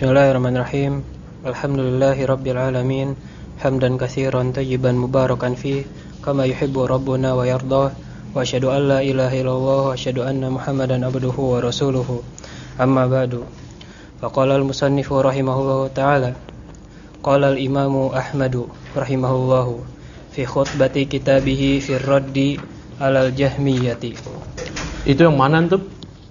Bismillahirrahmanirrahim. Alhamdulillahirabbil alamin. Hamdan katsiran tayyiban mubarakan fi kama yuhibbu rabbuna wa yardah. Wa asyhadu an la ilaha illallah wa asyhadu anna Muhammadan abduhu wa rasuluhu. Amma ba'du. Faqala al-musannifu rahimahullahu ta'ala. Qala al-imamu Ahmadu rahimahullahu fi khutbati kitabihi fi raddi alal jahmiyati. Itu yang mana tuh?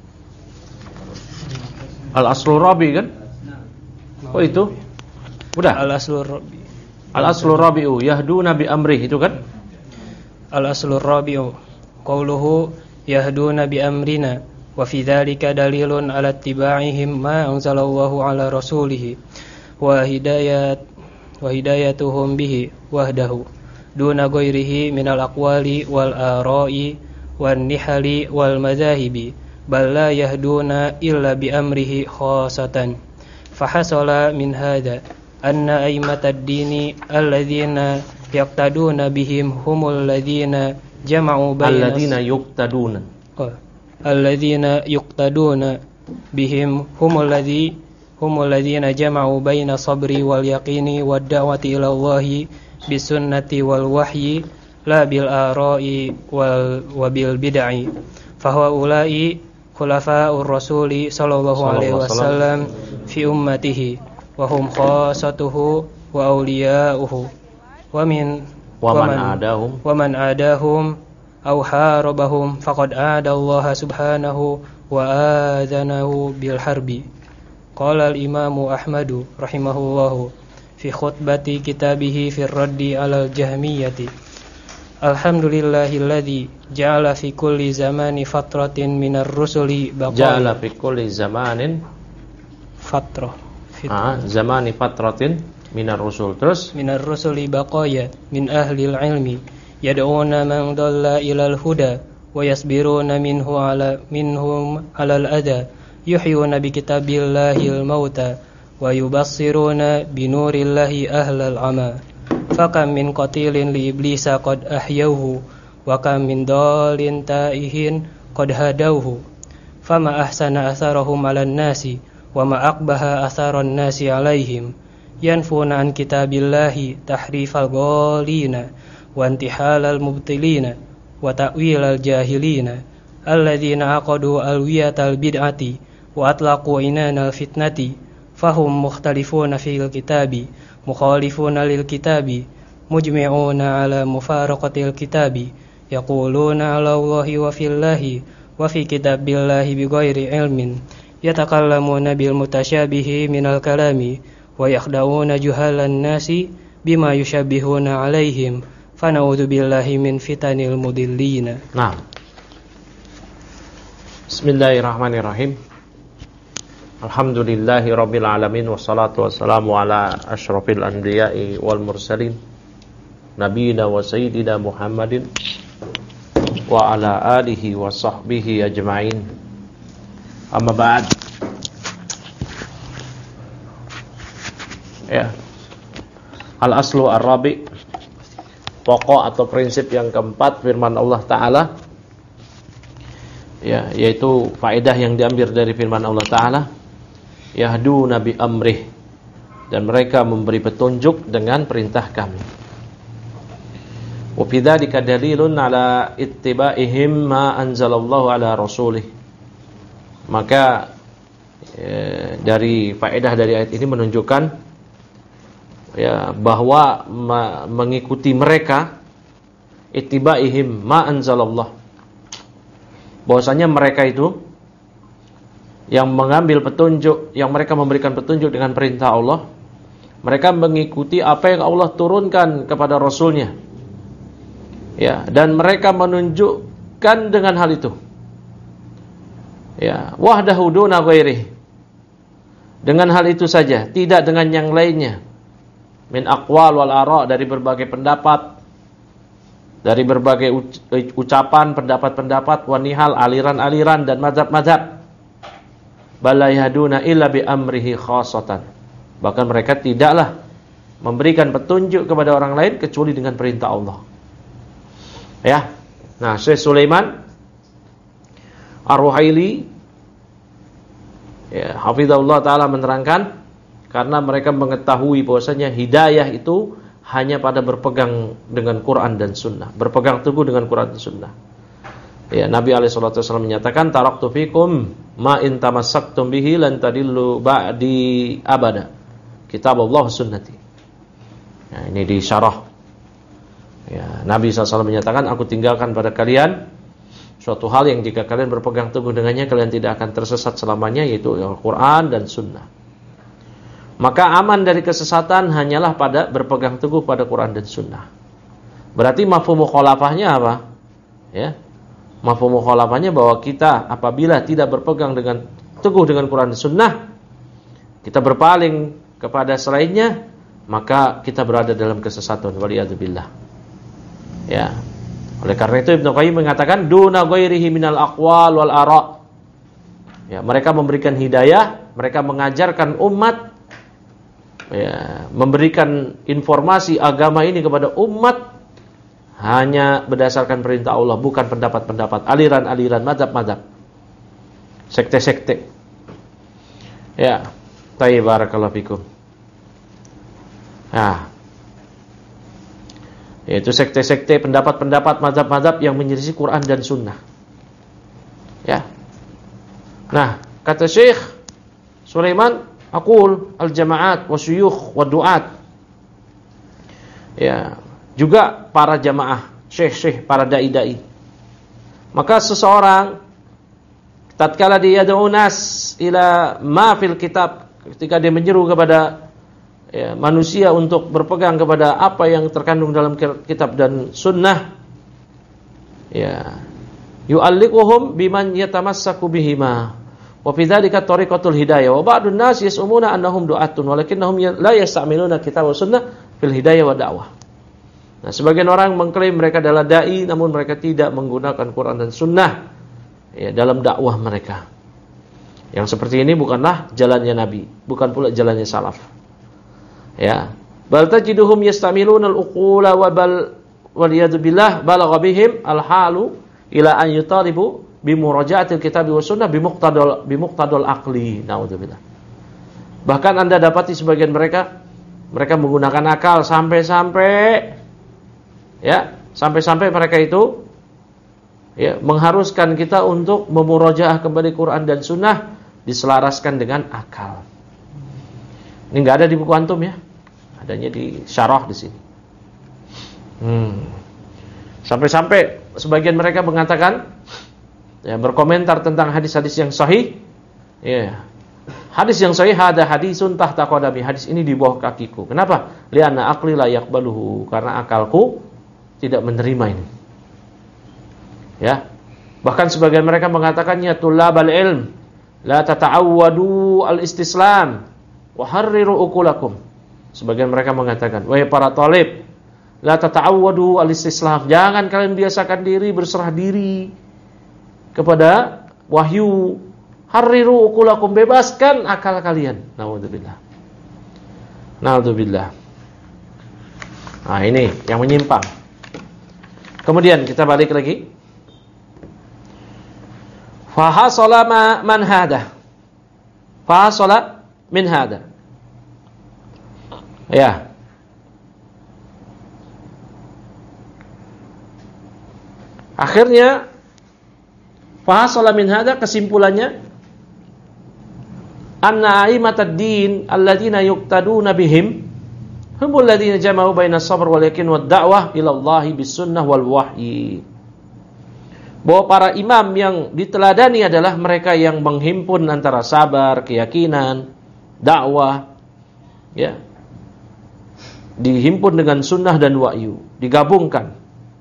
Al-Aslur Rabi kan? Oh itu? Udah? Al-Aslur Rabi. Al-Aslur Rabi'u yahduna bi amrih itu kan? Al-Aslur Rabi'u qauluhu yahduna bi amrina wa fi dzalika dalilun ala ittiba'ihim ma anzalallahu ala rasulih wa hidayatuhum bihi wahdahu duna ghairihi minal aqwali wal ara'i wan nihali wal madzahibi bal la yahduna illa bi amrihi khassatan. Fahasala min hadha anna aimatad dini alladzina yaqtaduna bihim humul ladzina jama'u baina alladzina yuqtaduna bihim humul ladzina jama'u baina sabri wal yaqini wad da'wati ila Allahi bisunnati wal wahyi la bil ara'i wa bil bid'i fa ulai khulafa'ur rasuli sallallahu alaihi wasallam fi ummatihi wa hum khassatuhu wa awliya'uhu wa man adahum aw harabahum faqad aada Allah subhanahu wa adhanahu bil harbi. Qala al-imamu Ahmadu rahimahullahu fi khutbati kitabihi fi raddi alal jahmiyati. Alhamdulillahilladzi ja'ala fi kulli zamani fatratin minar rusuli baqaya. Ja'ala fi kulli zamanin zamani fatratin minar rusul. Terus minar rusuli baqaya min ahlil ilmi yad'una man dhalla ilal huda wa yasbiruna minhum alal adha yuhyuna bi kitabillahil mauta wa yubassiruna bi nurillahi ahlal ama. Fakam min qatilin li iblisa qad ahyauhu wa kam min dalin taihin qad hadauhu fama ahsana atharahum 'alan nasi wa ma aqbaha atharan nasi 'alaihim yanfuna an kitabillahi tahrifal ghalina wa intihalal mubtilina wa ta'wilal jahilina alladzina aqadu alwiyatal bid'ati wa atlaqu inanal fitnati fahum mukhtalifuna fil kitabi mukhalifuna lil kitabi mujmi'una ala mufaraqatil kitabi yaquluna ala Allahi wa fillahi wa fi kitabillahi bighairi ilmin yatakallamuna bil mutasyabihi minal kalami wa yakhda'una juhalan nasi bima yushabbihuna alaihim fana'udzu billahi min fitanil mudillina. Nah. Bismillahirrahmanirrahim. Alhamdulillahi rabbil alamin wassalatu wassalamu ala asyrafil anbiya'i wal mursalin nabiyina wa sayyidina Muhammadin wa ala alihi wa sahbihi ajma'in. Amma ba'd. Ya. Al-aslu ar-rabi', pokok atau prinsip yang keempat firman Allah Ta'ala, ya, yaitu faedah yang diambil dari firman Allah Ta'ala, yahduna bi amrih, dan mereka memberi petunjuk dengan perintah kami. Wa fi dzalika dalilun ala ittiba'ihim ma anzalallahu ala rasulih. Maka dari faedah dari ayat ini menunjukkan, ya, bahwa mengikuti mereka, ittiba'ihim ma anzalallah, bahwasanya mereka itu yang mengambil petunjuk, yang mereka memberikan petunjuk dengan perintah Allah, mereka mengikuti apa yang Allah turunkan kepada Rasulnya, ya, dan mereka menunjukkan dengan hal itu, ya, wahdahu duna ghairihi, dengan hal itu saja, tidak dengan yang lainnya, min aqwal wal ara', dari berbagai pendapat, dari berbagai ucapan, pendapat-pendapat, wanihal, aliran-aliran dan mazhab-mazhab. Bala yahduna illa bi amrihi khassatan. Bahkan mereka tidaklah memberikan petunjuk kepada orang lain kecuali dengan perintah Allah. Ya. Nah, Syekh Sulaiman Ar-Ruhaili, ya, hafizahullah taala, menerangkan karena mereka mengetahui bahwasanya hidayah itu hanya pada berpegang dengan Quran dan Sunnah, berpegang teguh dengan Quran dan Sunnah. Ya, Nabi SAW menyatakan, taraktu fikum ma in tamassaktum bihi lan tadillu ba'di abada. Kitab Allah sunnati. Nah, ini di syarah. Ya, Nabi SAW menyatakan, aku tinggalkan pada kalian suatu hal yang jika kalian berpegang teguh dengannya, kalian tidak akan tersesat selamanya, yaitu Al-Quran dan Sunnah. Maka aman dari kesesatan hanyalah pada berpegang teguh pada Quran dan Sunnah. Berarti mafhum mukhalafahnya apa? Ya, mafhum mukhalafahnya bahwa kita apabila tidak berpegang dengan teguh dengan Quran dan Sunnah, kita berpaling kepada selainnya, maka kita berada dalam kesesatan. Waliyadzubillah. Ya. Oleh karena itu Ibnu Qayyim mengatakan duna ghairihi minal aqwal wal ara'. Ya, mereka memberikan hidayah, mereka mengajarkan umat, ya, memberikan informasi agama ini kepada umat hanya berdasarkan perintah Allah, bukan pendapat-pendapat, aliran-aliran, mazhab-mazhab, sekte-sekte. Ya, tayyib, barakallahu fikum. Nah, yaitu sekte-sekte, pendapat-pendapat, mazhab-mazhab yang menyelisih Quran dan Sunnah. Ya. Nah, kata Syekh Sulaiman, aqul al-jama'at wa syuyukh wa du'at. Ya, juga para jamaah, syekh-syekh, para dai-dai. Maka seseorang tatkala dia yad'u nas ila ma fil kitab, ketika dia menyeru kepada manusia untuk berpegang kepada apa yang terkandung dalam kitab dan sunnah, ya, yu'alliquhum biman yatamassaku bihima wa fi dzalika tariqatul hidayah wa ba'dun nas yas'umuna annahum du'atun walakinnahum la yasta'miluna kitab wa sunnah fil hidayah wa da'wah. Nah, sebagian orang mengklaim mereka adalah dai, namun mereka tidak menggunakan Quran dan Sunnah, ya, dalam dakwah mereka. Yang seperti ini bukanlah jalannya Nabi, bukan pula jalannya salaf. Ya, bal tajiduhum yastamiluna al-uqula wa bal waliyadu billah balagha bihim al-halu ila an yutalibu bi muraja'atil kitab wa sunnah bi muqtadal aqli. Naudzubillah. Bahkan Anda dapati sebagian mereka menggunakan akal sampai mereka itu, ya, mengharuskan kita untuk memurajaah kembali Quran dan Sunnah diselaraskan dengan akal. Ini nggak ada di buku antum, ya, adanya di syarah di sini. Sampai sebagian mereka mengatakan, ya, berkomentar tentang hadis-hadis yang sahih, ya, hadis yang sahih ada hadisun tahta qadami, hadis ini di bawah kakiku. Kenapa? Li'anna aqli la yaqbaluhu, karena akalku tidak menerima ini. Ya. Bahkan sebagian mereka mengatakannya tulabal ilm la tata'awwadu al-istislam wa harriru uqulakum. Sebagian mereka mengatakan, wahai para talib, la tata'awwadu al-istislam, jangan kalian biasakan diri berserah diri kepada wahyu. Harriru uqulakum, bebaskan akal kalian. Naudzubillah. Naudzubillah. Nah, ini yang menyimpang. Kemudian kita balik lagi. Fahasala man hada. Fahasala min hada. Ya. Akhirnya fahasala min hada, kesimpulannya anna a'immatad din alladziina yuqtaduna bihim humul ladzina jama'u baina sabr wal yakin wad da'wah ila Allah bis sunnah wal wahyi. Bahwa para imam yang diteladani adalah mereka yang menghimpun antara sabar, keyakinan, dakwah, ya, dihimpun dengan sunnah dan wahyu, digabungkan.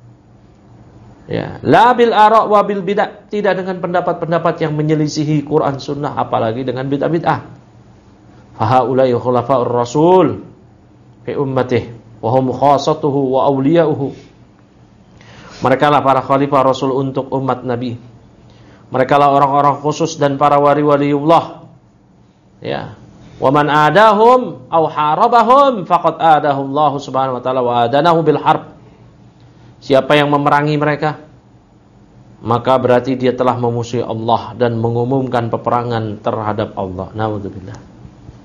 Ya, la bil ara' wa bil bid'ah, tidak dengan pendapat-pendapat yang menyelisihi Quran sunnah, apalagi dengan bid'ah-bid'ah. Fa haula'i khulafa'ur rasul fi ummatihi wa hum khassatuhu wa awliya'uhu. Mereka lah para khalifah Rasul untuk umat Nabi. Mereka lah orang-orang khusus dan para wali-waliullah. Ya. Wa man adahum aw harabahum faqad adahu Allah Subhanahu wa taala wa adanahu bil harb. Siapa yang memerangi mereka, maka berarti dia telah memusuhi Allah dan mengumumkan peperangan terhadap Allah. Naudzubillah.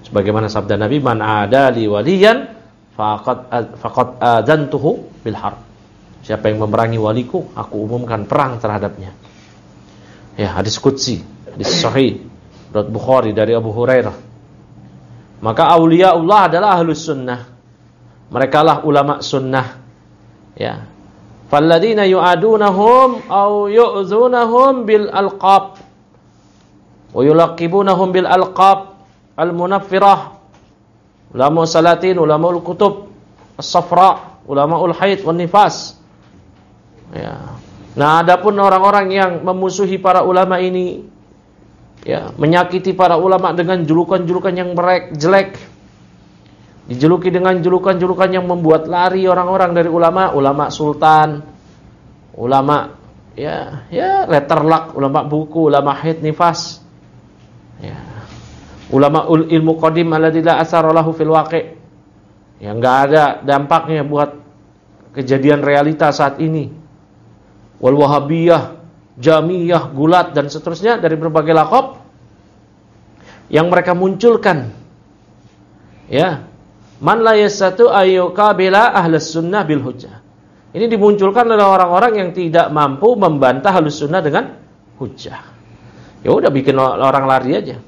Sebagaimana sabda Nabi, man adali waliyan faqad adantuhu bil harb. Siapa yang memerangi waliku, aku umumkan perang terhadapnya. Ya, hadis qudsi, hadis sahih riwayat Bukhari dari Abu Hurairah. Maka auliaullah adalah ahlus sunnah. Mereka lah ulama sunnah. Ya. Falladina yu'adunahum aw yu'zunahum bil alqab wa yulaqibunahum bil alqab al munaffirah. Ulama salatin, ulama al-kutub as-safra, ulama al-haid wan nifas. Ya. Nah, adapun orang-orang yang memusuhi para ulama ini, ya, menyakiti para ulama dengan julukan-julukan yang jelek, dijuluki dengan julukan-julukan yang membuat lari orang-orang dari ulama, ulama sultan, ulama letter luck, ulama buku, ulama haid nifas, ya, ulama ilmu qadim alladzi la asara lahu fil waqi', yang enggak ada dampaknya buat kejadian realita saat ini. Wal wahabiyah, jamiyah, gulat dan seterusnya dari berbagai laqab yang mereka munculkan. Ya. Man la yasatu ayyukabila ahlus sunnah bil hujjah. Ini dimunculkan oleh orang-orang yang tidak mampu membantah ahlus sunnah dengan hujjah. Ya udah bikin orang lari aja.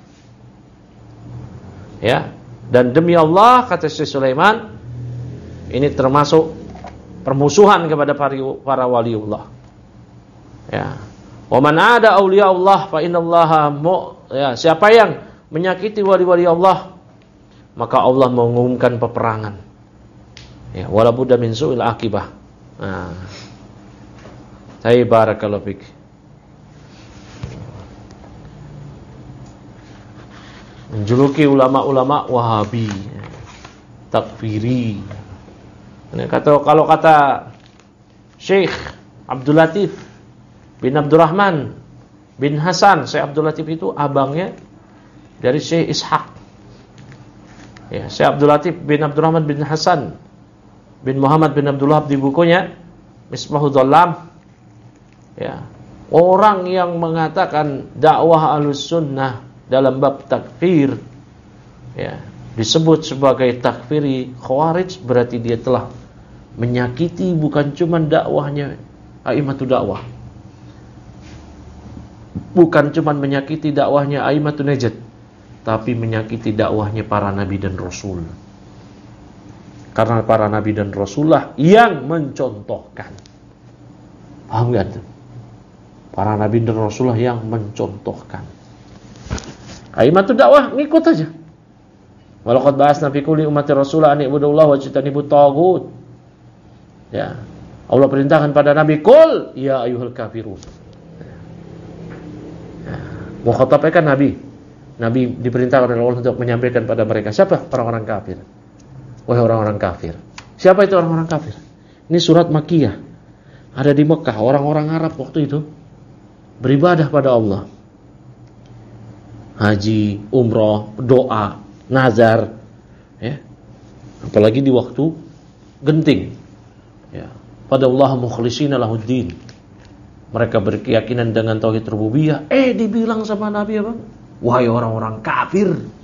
Ya. Dan demi Allah, kata Syekh Sulaiman, ini termasuk permusuhan kepada para waliullah. Ya. Wa man ada auliya Allah fa innallaha ya, siapa yang menyakiti wali-wali Allah, maka Allah mengumumkan peperangan. Ya, wala budda min su'il akibah. Nah. Barakallahu fik. Menjuluki ulama-ulama Wahabi, takfiri. Ini kalau kata Syekh Abdul Latif bin Abdurrahman bin Hasan, Syekh Abdul Latif itu abangnya dari Syekh Ishaq. Ya, Syekh Abdul Latif bin Abdurrahman bin Hasan bin Muhammad bin Abdullah di bukunya Misbahud Dhallam. Ya, orang yang mengatakan dakwah Ahlussunnah dalam bab takfir, ya, disebut sebagai takfiri Khawarij, berarti dia telah menyakiti bukan cuma dakwahnya a'immatud dakwah, bukan cuma menyakiti dakwahnya a'immatun najd, tapi menyakiti dakwahnya para nabi dan rasul. Karena para nabi dan rasulullah yang mencontohkan. Paham enggak tuh? Para nabi dan rasulullah yang mencontohkan. A'immatun dakwah ngikut aja. Walaqad ba'atsna fi kulli ummatin rasulan an i'budullaha wajtanibut taghut. Ya. Allah perintahkan pada nabi, qul ya ayyuhal kafirun. Mukhatabnya kan nabi. Nabi diperintahkan oleh Allah untuk menyampaikan pada mereka. Siapa? Orang-orang kafir. Wahai orang-orang kafir. Siapa itu orang-orang kafir? Ini surat Makkiyah. Ada di Mekah. Orang-orang Arab waktu itu beribadah pada Allah. Haji, umrah, doa, nazar. Ya. Apalagi di waktu genting. Ya. Pada Allah mukhlishina lahuddin. Mereka berkeyakinan dengan tauhid rububiyah. Dibilang sama Nabi apa? Wahai orang-orang kafir.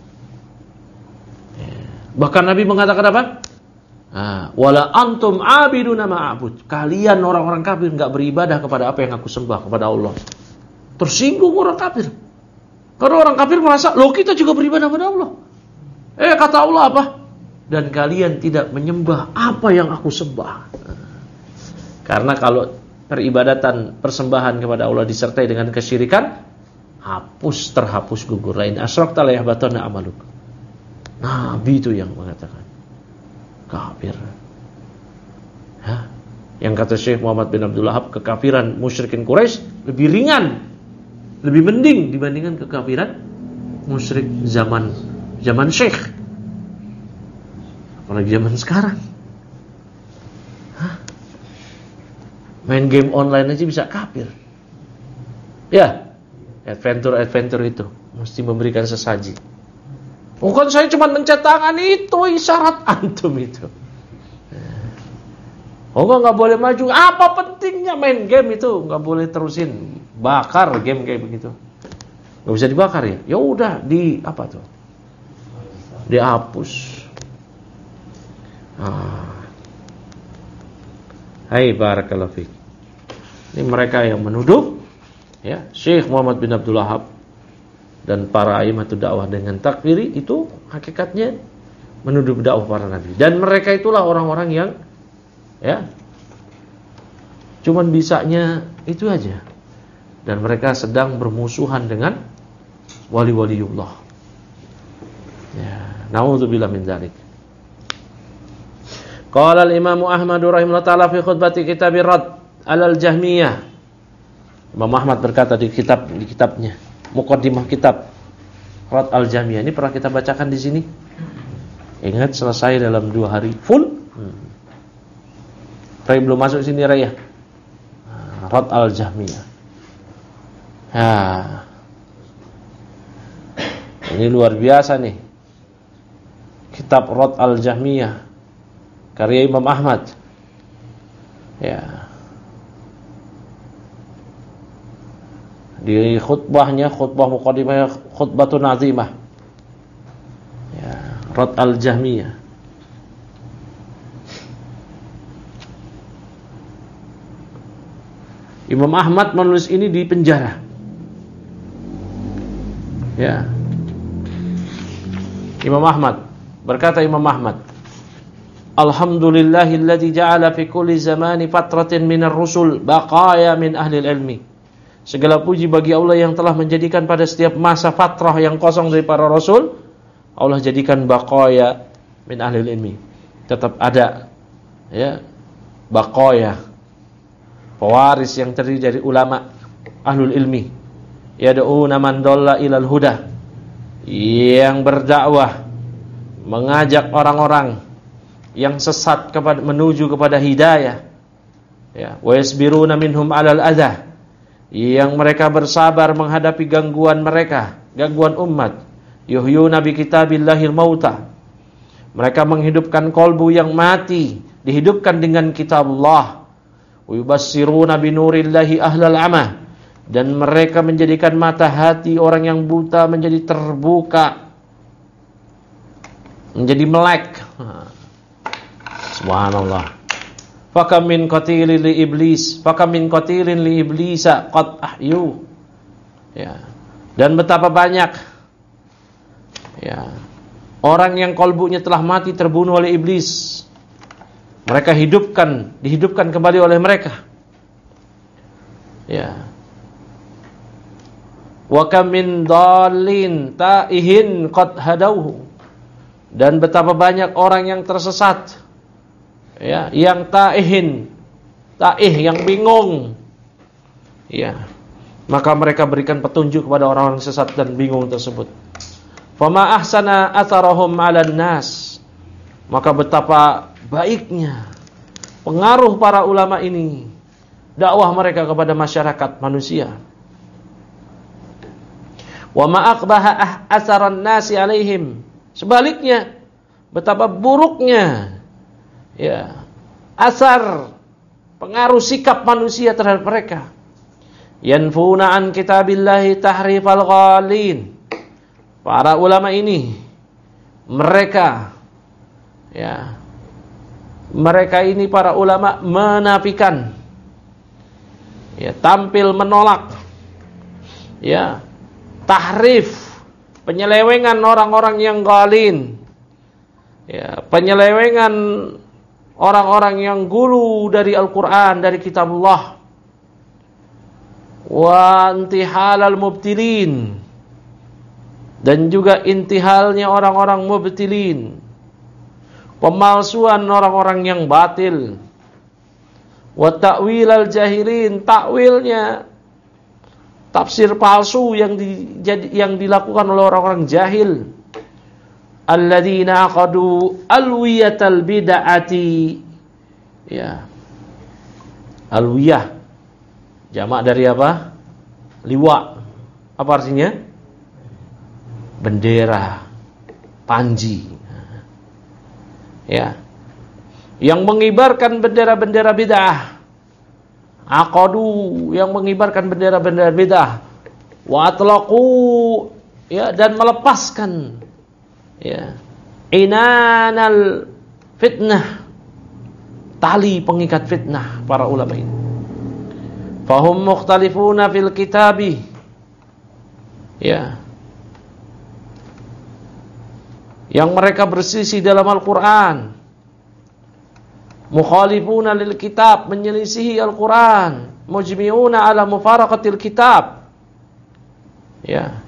Bahkan Nabi mengatakan apa? Wala antum abiduna ma'abud. Kalian orang-orang kafir enggak beribadah kepada apa yang aku sembah, kepada Allah. Tersinggung orang kafir. Karena orang kafir merasa, loh kita juga beribadah kepada Allah. Kata Allah apa? Dan kalian tidak menyembah apa yang aku sembah. Karena kalau peribadatan, persembahan kepada Allah disertai dengan kesyirikan, terhapus gugur. Lain asyrakta la yahbatanna amaluk. Nabi itu yang mengatakan kafir. Yang kata Syekh Muhammad bin Abdul Wahab, kekafiran musyrikin Quraisy lebih ringan, lebih mending dibandingkan kekafiran musyrik zaman Syekh. Apalagi zaman sekarang. Main game online aja bisa kafir. Ya, adventure itu mesti memberikan sesaji. Bukan saya cuma mencet tangan, itu isyarat antum itu. Nggak boleh maju. Apa pentingnya main game itu? Nggak boleh terusin bakar game kayak begitu. Nggak bisa dibakar ya? Ya udah di apa tuh? dihapus. Hai barakallahu fiik. Ini mereka yang menuduh ya Syekh Muhammad bin Abdul Wahhab dan para aimatud dakwah dengan takfiri, itu hakikatnya menuduh dakwah para nabi. Dan mereka itulah orang-orang yang ya cuman bisanya itu aja. Dan mereka sedang bermusuhan dengan wali-waliullah. Ya, naudzubillah min dzalik. Qala al-Imam Ahmad rahimahullah taala fi khutbati kitab Rad al-Jahmiyah. Imam Ahmad berkata di kitabnya, muqaddimah kitab Rad al-Jahmiyah. Ini pernah kita bacakan di sini. Ingat, selesai dalam 2 hari full. Ray belum masuk sini Ray ya. Rad al-Jahmiyah. Ini luar biasa nih. Kitab Rad al-Jahmiyah karya Imam Ahmad. Ya. Di khutbahnya, khutbah muqaddimah, khutbatun azimah. Ya, Rad al-Jahmiyah. Imam Ahmad menulis ini di penjara. Ya. Imam Ahmad berkata, Imam Ahmad, alhamdulillahilladzi ja'ala fi kulli zamani fatratin minar rusul baqaya min ahli ilmi. Segala puji bagi Allah yang telah menjadikan pada setiap masa fatrah yang kosong dari para rasul, Allah jadikan baqaya min ahli ilmi. Tetap ada ya, baqaya, pewaris yang terdiri dari ulama ahlul ilmi. Yad'una man dhalla ilal huda, yang berdakwah mengajak orang-orang yang sesat menuju kepada hidayah. Ya, wa yasbiruna minhum 'alal adza, yang mereka bersabar menghadapi gangguan mereka, gangguan umat. Yuhyuna bi kitabillahil mauta, mereka menghidupkan kolbu yang mati, dihidupkan dengan kitab Allah. Wa yubassiruna bi nurillahi ahlal 'ama, dan mereka menjadikan mata hati orang yang buta menjadi terbuka, menjadi melek. Subhanallah. Fakam min qatilin li iblis, fakam min qatilin li iblisa qad ahyu. Ya. Dan betapa banyak ya orang yang kolbunya telah mati terbunuh oleh iblis, mereka dihidupkan kembali oleh mereka. Ya. Wa kam min dhalin taihin qad hadauhu, dan betapa banyak orang yang tersesat ya, yang taih yang bingung ya, maka mereka berikan petunjuk kepada orang-orang sesat dan bingung tersebut. Fama ahsana atharahum 'alan nas, maka betapa baiknya pengaruh para ulama ini, dakwah mereka kepada masyarakat manusia. Wa ma aqbaha atharan nasi 'alaihim, sebaliknya betapa buruknya ya asar, pengaruh sikap manusia terhadap mereka. Yanfuna an kitabillahi tahrifal ghalin, para ulama ini mereka ini para ulama menafikan ya, tampil menolak ya, tahrif, penyelewengan orang-orang yang ghalin ya, penyelewengan orang-orang yang gulu dari Al-Quran, dari kitabullah. Wa intihalal mubtilin, dan juga intihalnya orang-orang mubtilin, pemalsuan orang-orang yang batil. Wa ta'wilal jahilin, takwilnya tafsir palsu yang dilakukan oleh orang-orang jahil. Alladzina aqadu alwiyatal bid'ati ya, alwiyah jamak dari apa? Liwa. Apa artinya? Bendera, panji ya, yang mengibarkan bendera-bendera bid'ah. Aqadu, yang mengibarkan bendera-bendera bid'ah. Wa atlaqu ya, dan melepaskan ya, inanal fitnah, tali pengikat fitnah para ulama ini. Fahum mukhtalifuna fil kitabi, ya, yang mereka berselisih dalam Al-Quran. Mukhalifuna lil kitab, menyelisihi Al-Quran. Mujmi'una ala mufaraqatil kitab, ya,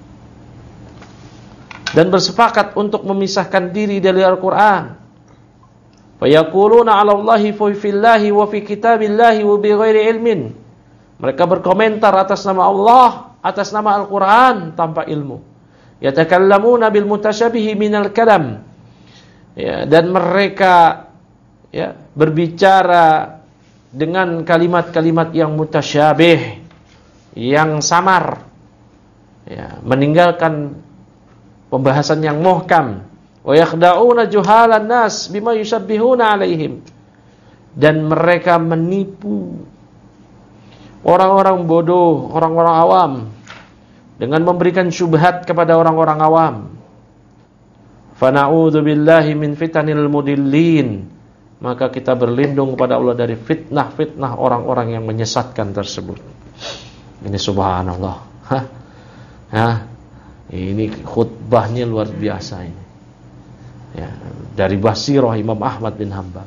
dan bersepakat untuk memisahkan diri dari Al-Quran. Fayaquluna 'ala Allahi fa fillahi wa fi kitabillahi wa bighairi ilmin. Mereka berkomentar atas nama Allah, atas nama Al-Quran tanpa ilmu. Yatakallamuna bil mutasyabihi minal kalam, ya, dan mereka, ya, berbicara dengan kalimat-kalimat yang mutasyabih, yang samar, ya, meninggalkan pembahasan yang muhkam. Wa yakhda'una juhalan nas bima yushabbihuna alaihim, dan mereka menipu orang-orang bodoh, orang-orang awam, dengan memberikan syubhat kepada orang-orang awam. Fa na'udzu billahi min fitanil mudillin, maka kita berlindung kepada Allah dari fitnah-fitnah orang-orang yang menyesatkan tersebut. Ini subhanallah. Ini khutbahnya luar biasa ini. Ya, dari Basirah Imam Ahmad bin Hanbal.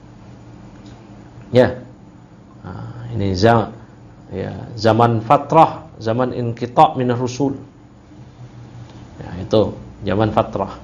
Ya. Ini zaman fatrah, zaman inqita' minar rusul. Ya, itu zaman fatrah.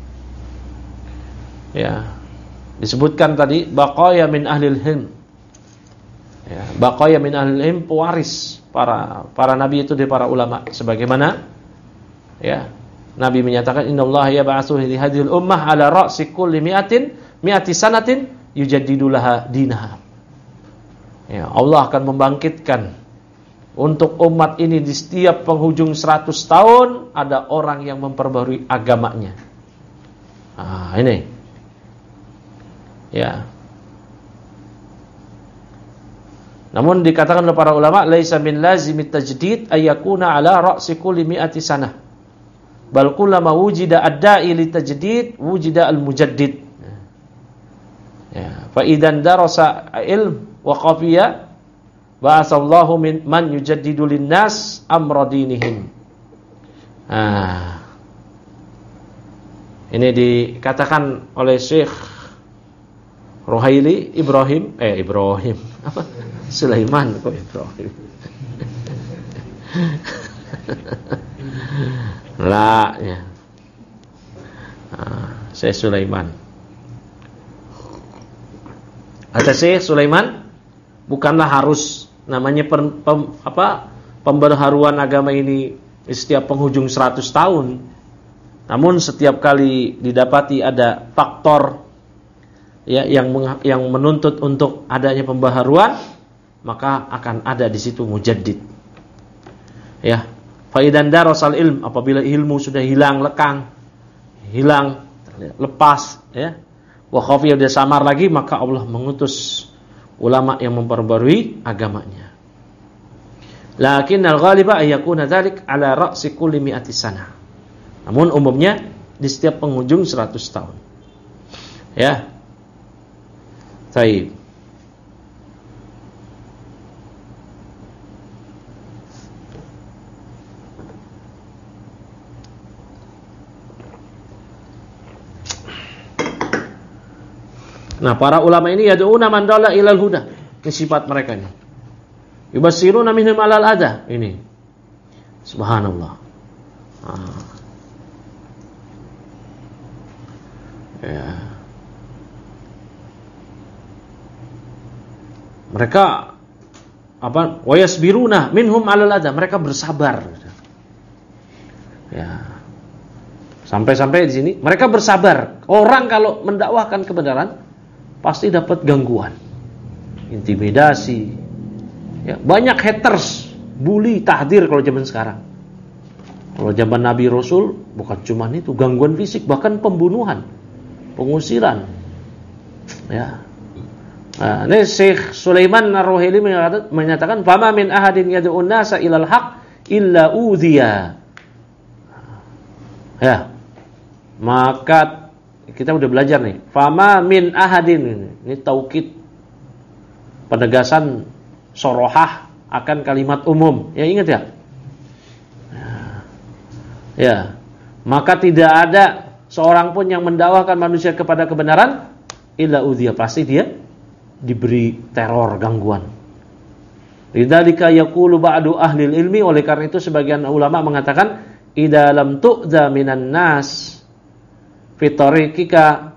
Ya. Disebutkan tadi baqaya min ahlil hilm. Ya, baqaya min ahlil hilm, pewaris para nabi itu dari para ulama, sebagaimana, ya, Nabi menyatakan innallaha yab'atsu li hadhil ummah ala ra'si kulli mi'ati sanatin yujaddidu laha dinaha. Ya, Allah akan membangkitkan untuk umat ini di setiap penghujung 100 tahun ada orang yang memperbarui agamanya. Ini. Ya. Namun dikatakan oleh para ulama laisa min lazimit tajdid ayyakuna ala ra'si kulli mi'ati sanah. Bal kullama wujida ad-da'i litajdid wujida al-mujaddid. Ya, fa idan darasa ilm wa qafiya ba'atsallahu min man yujaddidu lin-nas amra dinihim. Ini dikatakan oleh Syekh Ruhaili Ibrahim apa? Sulaiman kok Ibrahim. Lah, ya. Syekh Sulaiman. Kata Syekh Sulaiman, bukanlah harus namanya pembaharuan agama ini setiap penghujung 100 tahun. Namun setiap kali didapati ada faktor, ya, yang menuntut untuk adanya pembaharuan, maka akan ada di situ mujaddid. Ya. Faidan darasal ilm, apabila ilmu sudah hilang, lekang, hilang, lepas, ya, wa khafiya, dia samar lagi, maka Allah mengutus ulama yang memperbarui agamanya. Lakinnal ghaliba ayyakuna dzalik ala ra'si kulli mi'ati sanah. Namun umumnya di setiap penghujung 100 tahun. Ya. Baik. Nah, para ulama ini yad'una man dalla ilal huda. Ini sifat mereka ini. Yubassiruna minhum alal adha. Ini. Subhanallah. Ya. Mereka wa yasbiruna minhum alal adha. Mereka bersabar. Ya. Sampai-sampai di sini mereka bersabar. Orang kalau mendakwahkan kebenaran pasti dapat gangguan, intimidasi, ya, banyak haters, bully, tahdir kalau zaman sekarang. Kalau zaman Nabi Rasul bukan cuma itu, gangguan fisik, bahkan pembunuhan, pengusiran. Ya. Nah, ini Syekh Sulaiman Ar-Ruhaili menyatakan fama min ahadin yad'un nasa ilal haq illa udhiya. Ya. Maka kita udah belajar nih. Fama min ahadin, ini taukid, penegasan sorohah akan kalimat umum. Ya ingat ya? Ya. Maka tidak ada seorang pun yang mendakwakan manusia kepada kebenaran illa udhiya, pasti dia diberi teror, gangguan. Lidzalika yaqulu ba'du ahli ilmi, oleh karena itu sebagian ulama mengatakan idza lam tu'dza minan nas fi tariqika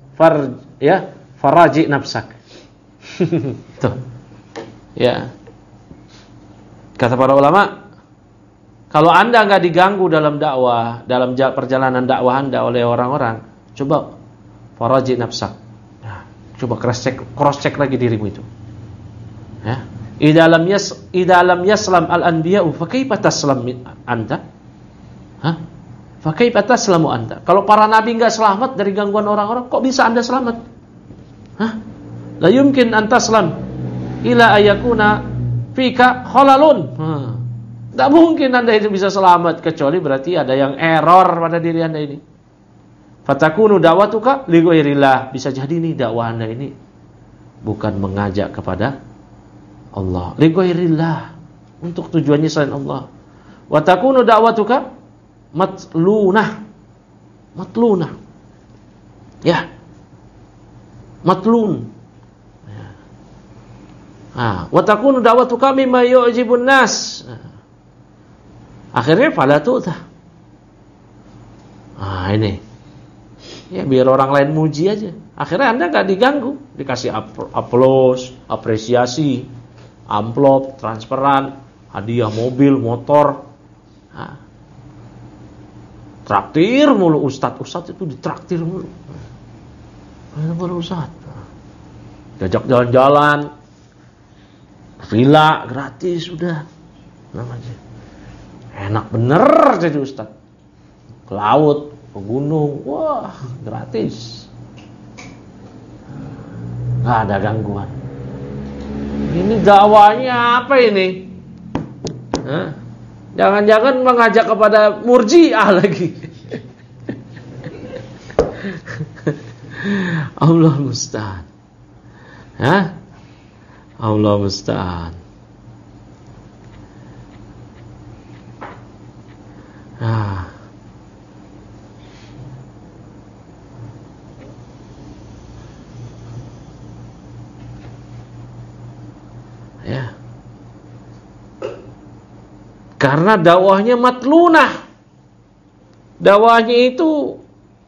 faraji nafsak. Tuh. Ya. Kata para ulama, kalau Anda enggak diganggu dalam dakwah, dalam perjalanan dakwah Anda oleh orang-orang, coba faraji nafsak. Nah, coba cross check lagi dirimu itu. Ya. Idza lam yaslam al-anbiya'u fa kaifa taslam anta? Hah? Fa kaifa taslamu anta? Kalau para nabi enggak selamat dari gangguan orang-orang, kok bisa Anda selamat? Hah? La yumkin an taslam ila ayakuna fika khalalun. Enggak mungkin Anda itu bisa selamat kecuali berarti ada yang error pada diri Anda ini. Fatakunu da'watuka li ghairillah. Bisa jadi nih dakwah Anda ini bukan mengajak kepada Allah, li ghairillah, untuk tujuannya selain Allah. Wa takunu da'watuka matlunah. Ya. Matlun. Ya. Wa takunu da'watuka mimma yu'jibun nas. Akhirnya fala tu'ta. Ini. Ya biar orang lain muji aja. Akhirnya Anda enggak diganggu, dikasih aplaus, apresiasi, amplop, transferan, hadiah mobil, motor. Traktir mulu ustadz itu ditraktir mulu. Para ustadz. Diajak jalan-jalan, villa gratis udah. Namanya. Enak bener jadi ustadz. Ke laut, ke gunung, wah, gratis. Enggak ada gangguan. Ini dakwanya apa ini? Jangan-jangan mengajak kepada murji'ah lagi. Allah musta'an. Allah musta'an. Ya. Karena dakwahnya matlunah. Dakwahnya itu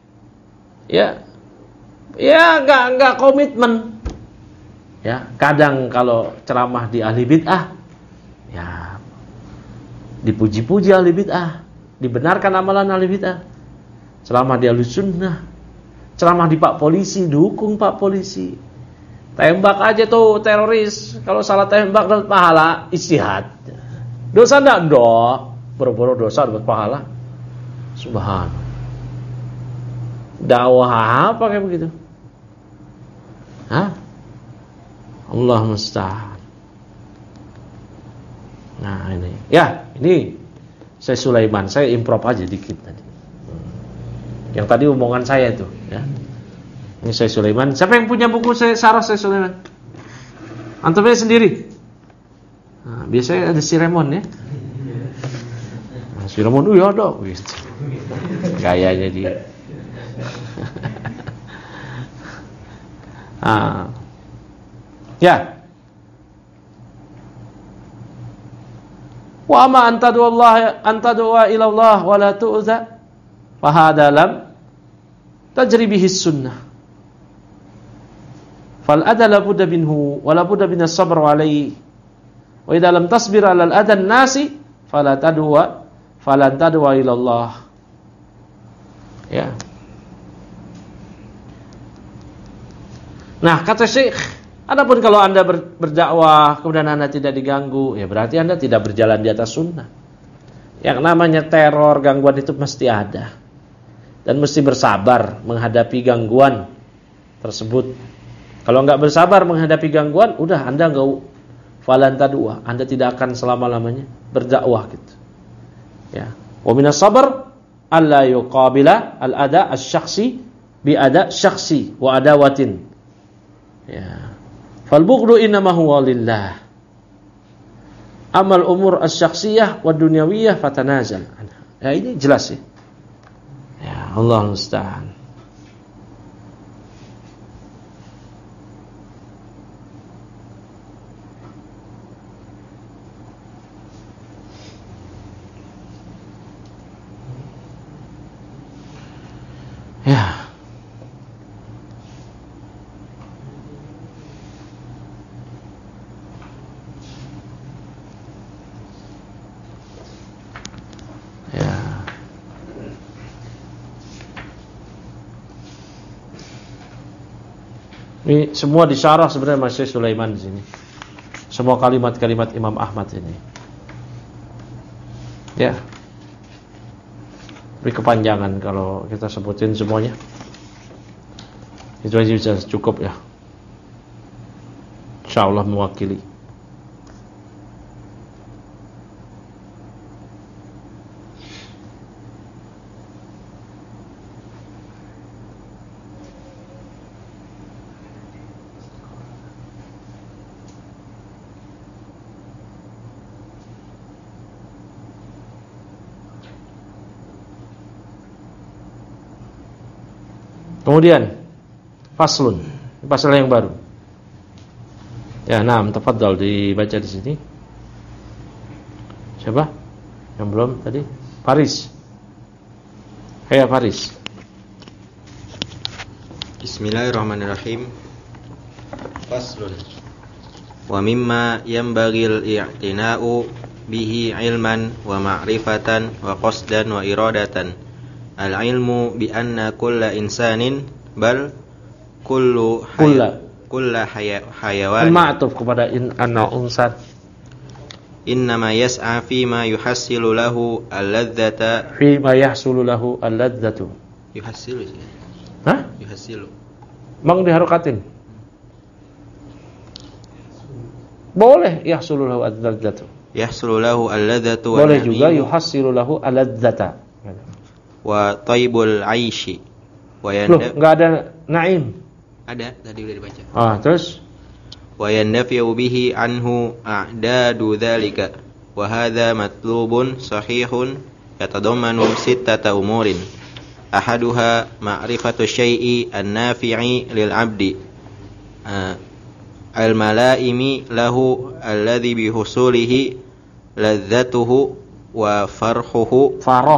enggak komitmen. Ya, kadang kalau ceramah di ahli bid'ah, ya dipuji-puji ahli bid'ah, dibenarkan amalan ahli bid'ah. Ceramah di ahli sunnah, ceramah di Pak Polisi, dukung Pak Polisi. Tembak aja tuh teroris. Kalau salah tembak dapat pahala, ijtihad. Dosa enggak? Boro-boro dosa dapat pahala. Subhanallah. Dakwah apa kayak begitu? Allah musta'an. Nah ini. Ya, ini saya Sulaiman. Saya improv aja dikit tadi. Yang tadi omongan saya tuh, ya. Ini saya Sulaiman. Siapa yang punya buku Sarah saya Sulaiman? Antumnya sendiri. Nah, biasanya ada si Remon ya. Nah, si Remon ya ada gitu. Gayanya dia. Ya. Wa ma antadu ila Allah wa la tu'za fa hada lam tajri bihi sunnah. Fal adha la budda minhu wa la budda min as-sabr alayhi. Wa idza lam tasbir 'ala al-adha an-nasi fala tadwa ila Allah. Ya. Nah, kata Syekh, adapun kalau Anda berdakwah kemudian Anda tidak diganggu, ya berarti Anda tidak berjalan di atas sunnah. Yang namanya teror, gangguan itu mesti ada. Dan mesti bersabar menghadapi gangguan tersebut. Kalau enggak bersabar menghadapi gangguan, udah Anda enggak falan tadua, Anda tidak akan selama-lamanya berdakwah gitu. Ya. Wa minas sabr alla yuqabila al-ada asy-syakhsi bi ada syakhsi wa adawatin. Ya. Fal bughdu innama huwa lillah. Amal umur asy-syakhsiyah wa dunyawiyah fatanazal. Ya, ini jelas ya. Ya, Allah musta'an. Ya. Ya. Ini semua disyarah sebenarnya Masya Sulaiman di sini. Semua kalimat-kalimat Imam Ahmad ini. Ya. Beri kepanjangan kalau kita sebutin semuanya. Itu aja bisa cukup ya. Insyaallah mewakili. Kemudian faslun, pasal yang baru. Ya, tafadhal dibaca di sini. Siapa? Yang belum tadi? Faris. Ya, Faris. Bismillahirrahmanirrahim. Faslun. Wa mimma yanbaghil i'tina'u bihi ilman wa ma'rifatan wa qasdan wa iradatan. Al-ilmu bi anna kulla insanin bal kulla hayawan ma'tuf kepada in anna unsan innama yas'a fi ma yuhassilu lahu al-ladzata fi ma yahsulu lahu al-ladzatu yuhassilu. Hah? Yuhassilu. Mang diharokatin. Boleh yahsulu lahu al-ladzatu. Yahsulu lahu al-ladzatu boleh juga yuhassilu lahu al-ladzata. Wa taibul aishi wa loh, enggak ada naim. Ada, tadi udah dibaca. Terus wa yandafi'u bihi anhu a'dadu dzalika wa hadza matlubun sahihun yatadammanu sittata umurin. Ahaduha ma'rifatu syai'i an-nafi'i lil 'abdi al-malaimi lahu alladhi bi husulihi ladzatuhu wa farahuhu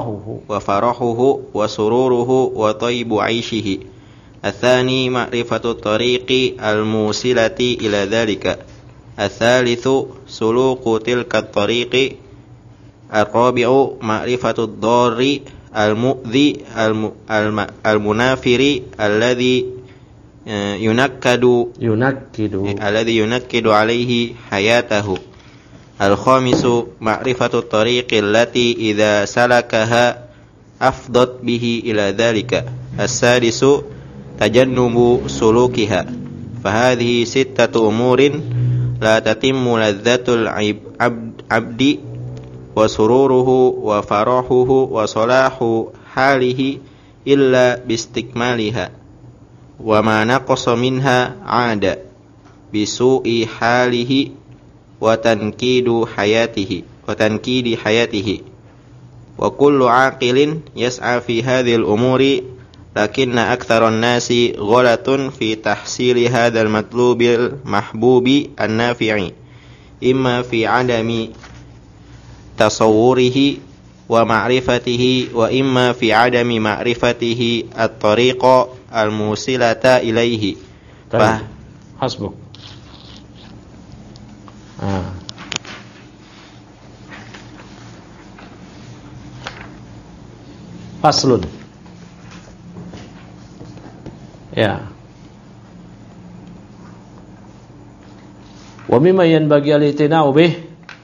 wa sururuhu wa tayyibu 'aishihi. Atsani ma'rifatu tariqi al-musilati ila dzalika. Ats-tsalitsu suluku tilka at-tariqi. Ar-rabi'u ma'rifatu ad-darri al-mu'dhi al-munafiri alladhi yunakkidu alaihi hayatahu. Al-khamisu ma'rifatu tariqi allati idza salakaha afdat bihi ila dzalika. As-sadisu tajannubu sulukiha. Fahadhihi sittatu umurin la tatimmu ladzatul abdi wa sururuhu wa farahuhu wa salahu halihi illa bistikmaliha. Wa ma naqasa minha 'ada bisu'i halihi wa tankidi hayatihi wa kullu 'aqilin yas'a fi hadhil umuri lakinna aktsaran nasi ghalatun fi tahsili hadzal matlubil mahbubi an-nafi'i imma fi 'adami tasawwurihi wa ma'rifatihi wa imma fi 'adami ma'rifatihi at-tariqa al-musilata ilaihi. Hasbuk. Faslun. Ya. Wa mimma yanbaghi al-i'tina'u bih,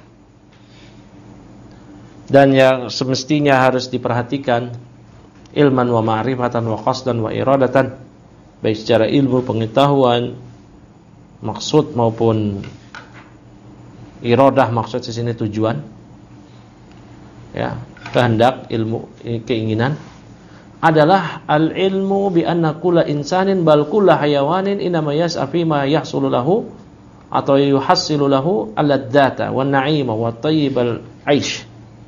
dan yang semestinya harus diperhatikan ilman wa ma'rifatan wa qasdan wa iradatan, baik secara ilmu pengetahuan, maksud maupun iradah, maksud di sini tujuan, ya, kehendak, ilmu, keinginan. adalah al-ilmu bi anna kulla insanin bal kulla hayawanin inama yas'a fi ma yahsulu lahu atau yuhassilu lahu al-ladzata wan na'ima wat tayyibal 'aish.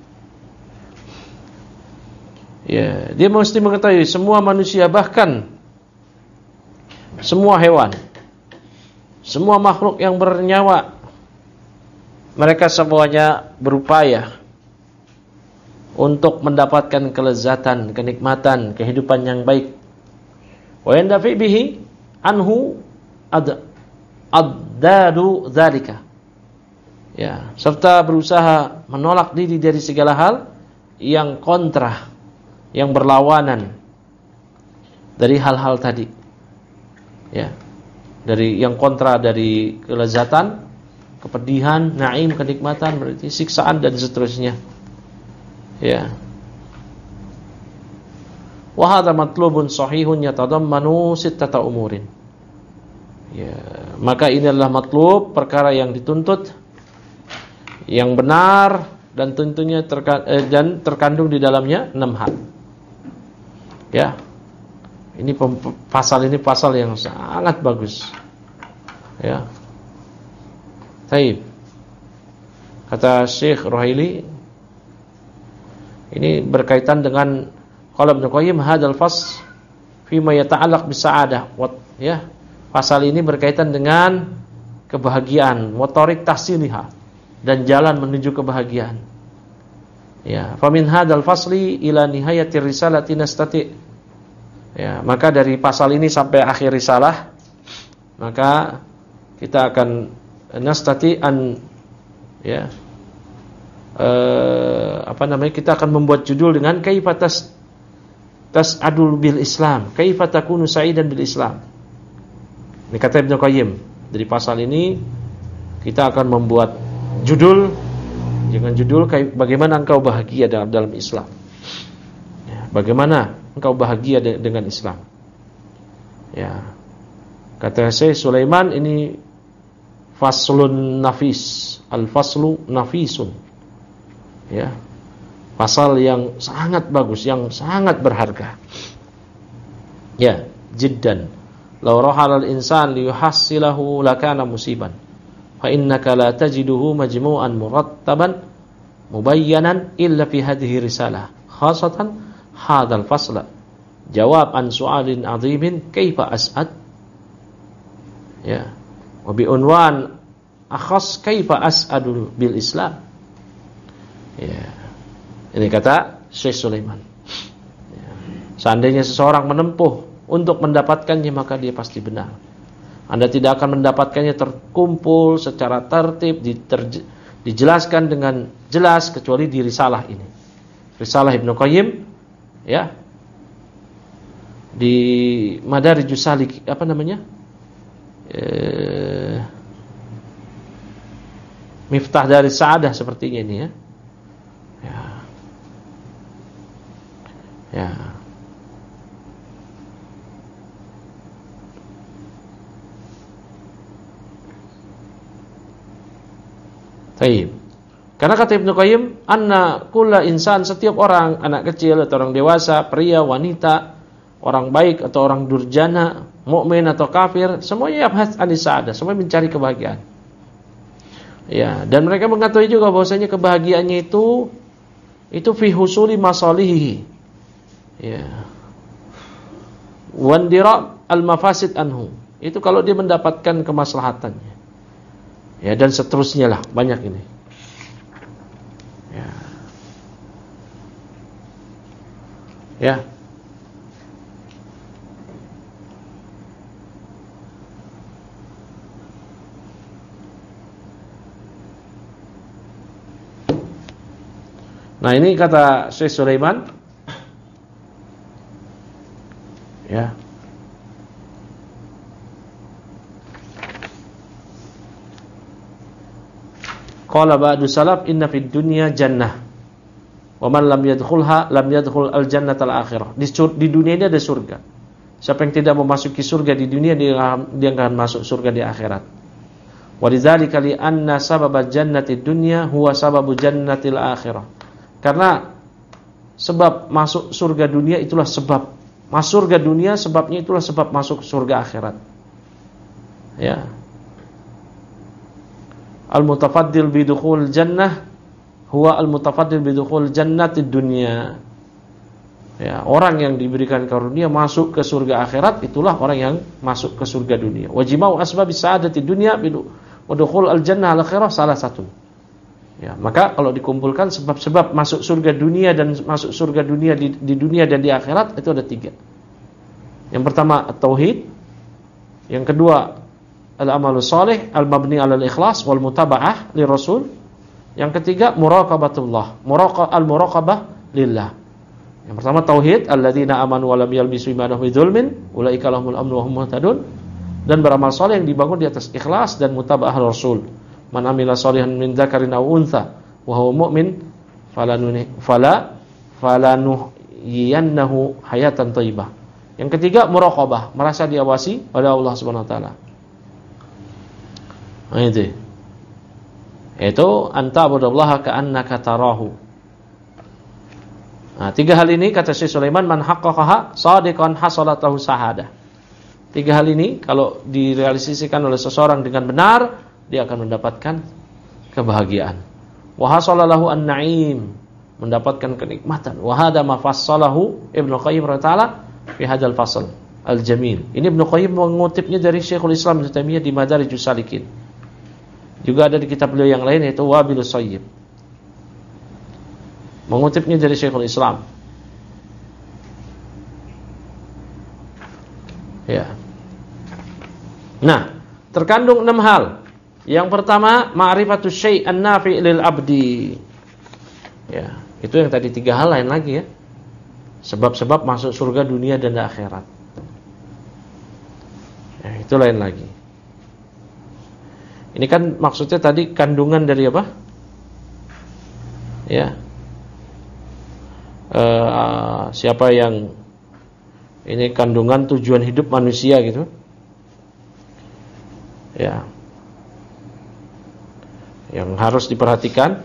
Ya, dia mesti mengetahui semua manusia, bahkan semua hewan, semua makhluk yang bernyawa, mereka semuanya berupaya untuk mendapatkan kelezatan, kenikmatan, kehidupan yang baik. Wa yandafi bihi anhu addadu dzalika. Ya, serta berusaha menolak diri dari segala hal yang kontra, yang berlawanan dari hal-hal tadi. Ya. Dari yang kontra dari kelezatan, kepedihan, naim, kenikmatan, berarti siksaan dan seterusnya. Ya. Wa hadha matlubun sahihun yatadammanu sittata umurin. Ya, maka ini adalah matlub, perkara yang dituntut, yang benar dan tentunya terkandung di dalamnya 6 hal. Ya. Ini pasal yang sangat bagus. Ya. Baik. Kata Syekh Ruhaili, ini berkaitan dengan qala Ibnu Qayyim hadzal fasl fi ma yata'allaq bis sa'adah. Ya. Pasal ini berkaitan dengan kebahagiaan, motorik tahsiliha, dan jalan menuju kebahagiaan. Ya, fa min hadzal fasli ila nihayatir risalati nastati. Ya, maka dari pasal ini sampai akhir risalah, maka kita akan nastati an ya kita akan membuat judul dengan kaifatas tas'adul bil Islam, kaifatakunu sa'idan bil Islam. Ini kata Ibnu Qayyim. Dari pasal ini kita akan membuat judul dengan judul bagaimana engkau bahagia dalam Islam. Ya, bagaimana engkau bahagia dengan Islam. Ya. Kata Syekh Sulaiman, ini faslun nafis, al-faslu nafisun. Ya. Pasal yang sangat bagus, yang sangat berharga. Ya, jiddan. Law rahal al-insan liyuhassilahu lakana musiban. Fa innaka la tajiduhu majmu'an murattaban mubayyanan illa fi hadhihi risalah. Khasatan hadzal fasla. Jawab an su'alin 'azimin kaifa as'ad. Ya. Wa bi unwan akhas kaifa as'adu bil Islam. Ya. Ini kata Syekh Sulaiman. Ya. Seandainya seseorang menempuh untuk mendapatkannya, maka dia pasti benar. Anda tidak akan mendapatkannya terkumpul secara tertib, dijelaskan dengan jelas kecuali di risalah ini. Risalah Ibnu Qayyim, ya. Di Madarijus Salik, apa namanya? Miftah dari Sa'adah sepertinya ini, ya. Ya. Baik. Karena kata Ibnu Qayyim, anna kulla insan, setiap orang, anak kecil atau orang dewasa, pria, wanita, orang baik atau orang durjana, mukmin atau kafir, semuanya yabhats anis sa'adah, semua mencari kebahagiaan. Ya, dan mereka mengetahui juga bahwasanya kebahagiaannya itu fi husuli masalihi. Ya. Wandira al-mafasid anhu. Itu kalau dia mendapatkan kemaslahatannya. Ya, dan seterusnya lah, banyak ini. Ya. Ya. Nah, ini kata Syekh Sulaiman. Ya. Qala ba'du salaf inna fid dunya jannah wa man lam yadkhulha lam yadkhul al jannata al akhirah. Di dunia ini ada surga. Siapa yang tidak memasuki surga di dunia, dia akan masuk surga di akhirat. Wa lidzalika li anna sababa jannati dunya huwa sababu jannatil akhirah. Karena sebab masuk surga dunia itulah sebab masuk surga dunia, sebabnya itulah sebab masuk surga akhirat. Ya. Al-mutafaddil bidukhul jannah huwa al-mutafaddil bidukhul jannatid dunya. Ya, orang yang diberikan karunia masuk ke surga akhirat itulah orang yang masuk ke surga dunia. Wajimau asbabis sa'adatid dunya wa dukhul al-jannah al-akhirah salah satu. Ya, maka kalau dikumpulkan sebab-sebab masuk surga dunia dan masuk surga dunia di dunia dan di akhirat itu ada 3. Yang pertama at-tauhid, yang kedua al-amalus salih al-mabni 'alal ikhlas wal mutaba'ah li rasul, yang ketiga muraqabatullah, al-muraqabah lillah. Yang pertama tauhid, alladzina amanu wa lam yalbisu imanahum bidzulmin ulaika lahumul amnu wa hum muhtadun, dan beramal saleh yang dibangun di atas ikhlas dan mutaba'ah rasul. Man amila shalihan min dzakarin aw untha wa huwa mu'min falanuhyiyannahu hayatan thayyibah. Yang ketiga muraqabah, merasa diawasi oleh Allah Subhanahu wa taala. Nah, itu anta budallaha ka'annaka tarahu. Nah, 3 hal ini kata Syekh Sulaiman man haqqaqaha shadiqan hasalatahu sahadah. 3 hal ini kalau direalisasikan oleh seseorang dengan benar, dia akan mendapatkan kebahagiaan. Wa hasalalahu an-na'im, mendapatkan kenikmatan. Wa hada ma fassalahu Ibnu Qayyim rahimahullah fi hadzal fasl al-jamil. Ini Ibnu Qayyim mengutipnya dari Syekhul Islam Ibnu Taimiyah di Madarijus Salikin. Juga ada di kitab beliau yang lain yaitu Wabilus Sayyib. Mengutipnya dari Syekhul Islam. Ya. Nah, terkandung 6 hal. Yang pertama, ma'rifatus syai' an-nafi' lil abdi. Ya, itu yang tadi 3 hal lain lagi ya. Sebab-sebab masuk surga dunia dan akhirat. Ya, itu lain lagi. Ini kan maksudnya tadi kandungan dari apa? Ya. Siapa yang ini kandungan tujuan hidup manusia gitu. Ya. Yang harus diperhatikan,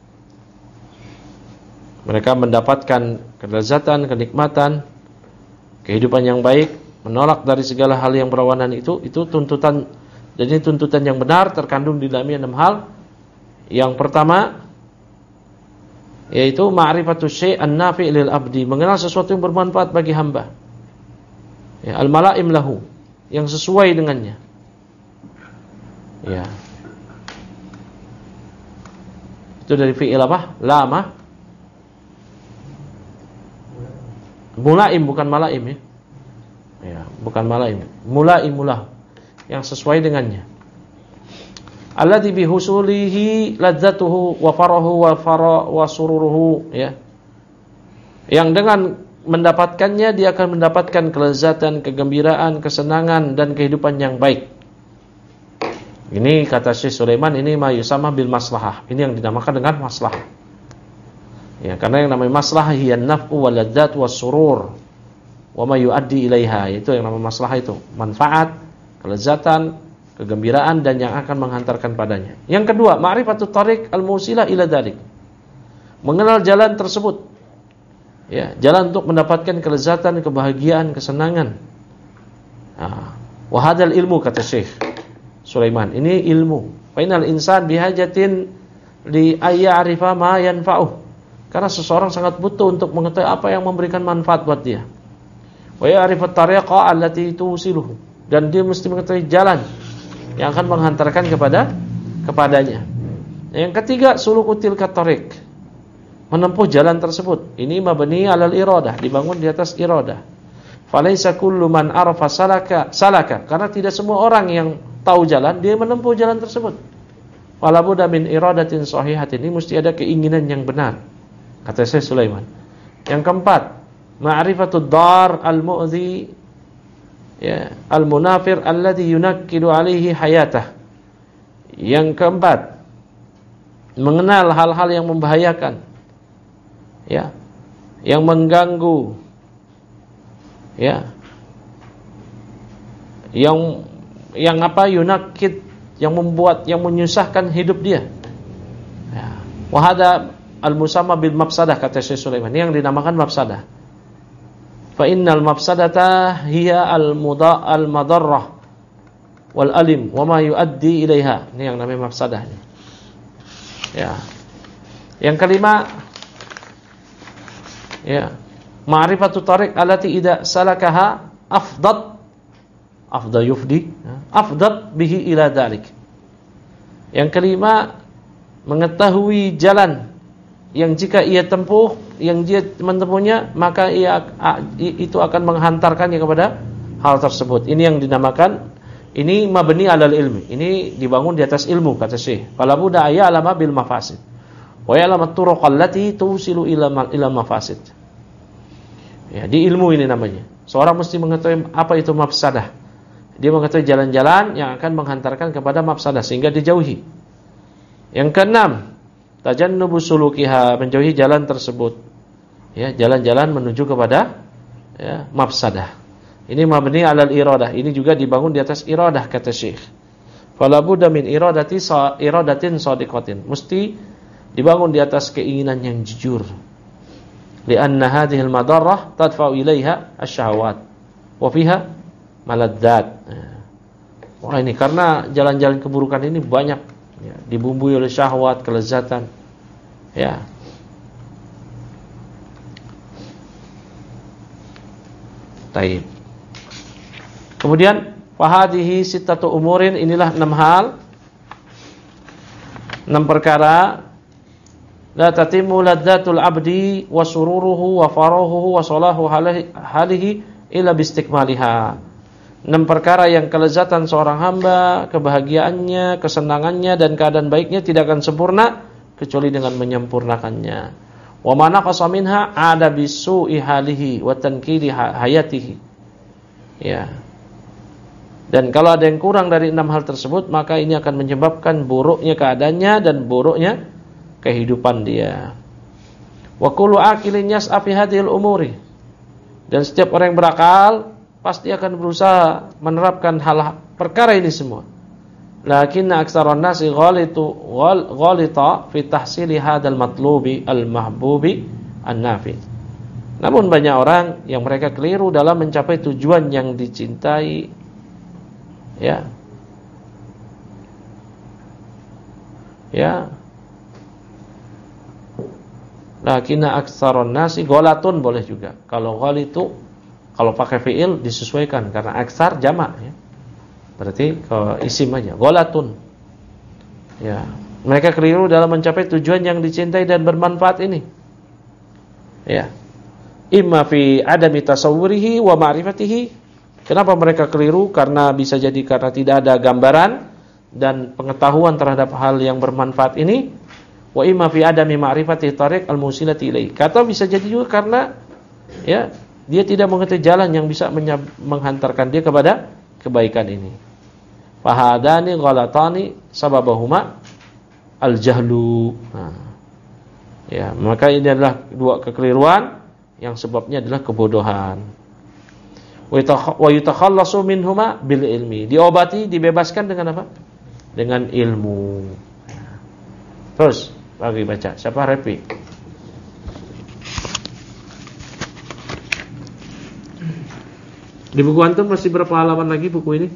mereka mendapatkan kelezatan, kenikmatan, kehidupan yang baik, menolak dari segala hal yang berlawanan itu tuntutan. Jadi tuntutan yang benar terkandung di dalamnya 6 hal. Yang pertama yaitu ma'rifatus syai' an-nafi' lil abdi, mengenal sesuatu yang bermanfaat bagi hamba. Ya, al-mala'im lahu, yang sesuai dengannya. Ya. Itu dari fi'il apa? Lama. Mula'im bukan mala'im ya. Ya, bukan mala'im. Mula'imulah, yang sesuai dengannya. Alladzi bihusulihi ladzatuhu wa farahu wa sururuhu, ya. Yang dengan mendapatkannya dia akan mendapatkan kelezatan, kegembiraan, kesenangan dan kehidupan yang baik. Ini kata Syekh Sulaiman, ini ma yusama bil maslahah. Ini yang dinamakan dengan maslahah. Ya, karena yang namanya maslahah hiya an-naf'u wal ladzat was surur wa ma yuaddi ilaiha. Itu yang namanya maslahah itu, manfaat, kelezatan, kegembiraan dan yang akan menghantarkan padanya. Yang kedua, ma'rifatut thariq al-musilah ila dzalik. Mengenal jalan tersebut. Ya, jalan untuk mendapatkan kelezatan, kebahagiaan, kesenangan. Wa hadzal ilmu kata Syekh Sulaiman, ini ilmu. Fa innal insan bihajatin li ayya'rifa ma yanfa'uh. Karena seseorang sangat butuh untuk mengetahui apa yang memberikan manfaat buat dia. Wa ya'rifut tariqa allati tusiluhu. Dan dia mesti mengetahui jalan yang akan menghantarkan kepadanya. Yang ketiga, sulukutil katorik, menempuh jalan tersebut. Ini mabni alal iradah, dibangun di atas iradah. Falaisa kullu man arafa salaka, karena tidak semua orang yang tahu jalan dia menempuh jalan tersebut. Fala budda min iradatin sahihatin, ini mesti ada keinginan yang benar, kata Syekh Sulaiman. Yang keempat, ma'rifatud dar al-mu'dhi, ya, al-munafir alladhi yunakkidu alaihi hayatah. Yang keempat, mengenal hal-hal yang membahayakan, ya, yang mengganggu, ya, yang apa, yunakkid, yang membuat, yang menyusahkan hidup dia. Ya. Wa hada al-musamma bil mafsadah, kata Syekh Sulaiman, yang dinamakan mafsadah. Fa innal mafsadata hiya al-madarrah wal alim wa ma yuaddi ilaiha. Ini yang namanya mafsadah. Ya. Yang kelima, ya, ma'rifatu tariq allati idza salakaha afdad yufdi, afdad bihi ila dzalik. Yang kelima, mengetahui jalan yang jika ia tempuh, yang dia menempuhnya, maka itu akan menghantarkannya kepada hal tersebut. Ini yang dinamakan, ini mabni alal ilmi. Ini dibangun di atas ilmu, kata Syekh. Fala budda ya'lama bil mafasid wa ya'lamu turuq allati tusilu ila mafasid. Ya, di ilmu ini namanya. Seorang mesti mengetahui apa itu mafsadah. Dia mengetahui jalan-jalan yang akan menghantarkan kepada mafsadah sehingga dijauhi. Yang keenam, tajannubu sulukiha, menjauhi jalan tersebut. Ya, jalan-jalan menuju kepada, ya, mafsadah. Ini mabni alal iradah. Ini juga dibangun di atas iradah, kata Syekh. Fala budda min iradatin shadiqatin. Mesti dibangun di atas keinginan yang jujur. Lianna hadhihi al-madarrah tadfa'u ilaiha asy-syahawat wa fiha maladzat. Wah, ini karena jalan-jalan keburukan ini banyak, ya, dibumbui oleh syahwat, kelezatan. Ya. Taib. Kemudian fahadihi sittatu umurin, inilah 6 hal, 6 perkara. La tatimmu ladzatul abdi wa sururuhu wa farahuhu wa salahu halihi illa bistikmaliha. 6 perkara yang kelezatan seorang hamba, kebahagiaannya, kesenangannya dan keadaan baiknya tidak akan sempurna kecuali dengan menyempurnakannya. Wa ma naqasa minha ada bisu'i halihi wa tankidi hayatihi. Ya. Dan kalau ada yang kurang dari 6 hal tersebut, maka ini akan menyebabkan buruknya keadaannya dan buruknya kehidupan dia. Wa kullu aqilin yas'a fi hadhil umuri. Dan setiap orang yang berakal pasti akan berusaha menerapkan hal perkara ini semua. Lakinna aktsaran nasi ghalita fi tahsili hadzal matlubi al-mahbubi an-nafi. Namun banyak orang yang mereka keliru dalam mencapai tujuan yang dicintai. Ya. Ya. Lakinna aktsaran nasi ghalatun, boleh juga. Kalau ghalitu, kalau pakai fiil disesuaikan karena aksar jamak, ya. Berarti ke isim aja, ghalatun. Ya. Mereka keliru dalam mencapai tujuan yang dicintai dan bermanfaat ini. Ya. Imma fi adami tasawwurihi wa ma'rifatihi. Kenapa mereka keliru? Karena bisa jadi karena tidak ada gambaran dan pengetahuan terhadap hal yang bermanfaat ini. Wa imma fi adami ma'rifati tariq al-musilati ilaihi. Kata bisa jadi juga karena, ya, dia tidak mengetahui jalan yang bisa menghantarkan dia kepada kebaikan ini. Fahadani ghalatani sababahuma al-jahlu. Nah, ya, maka ini adalah 2 kekeliruan yang sebabnya adalah kebodohan. Wa yutakhallasu minhuma bil ilmi. Diobati, dibebaskan dengan apa? Dengan ilmu. Terus bagi baca. Siapa Repi? Di buku antum masih berapa halaman lagi buku ini?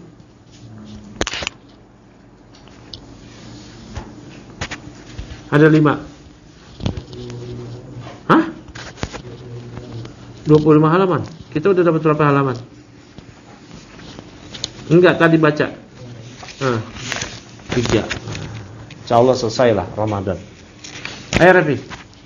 Ada 5. Hah? 25 halaman. Kita udah dapat berapa halaman? Enggak, tadi baca. 3. Insyaallah selesailah Ramadan. Ayo Rafi.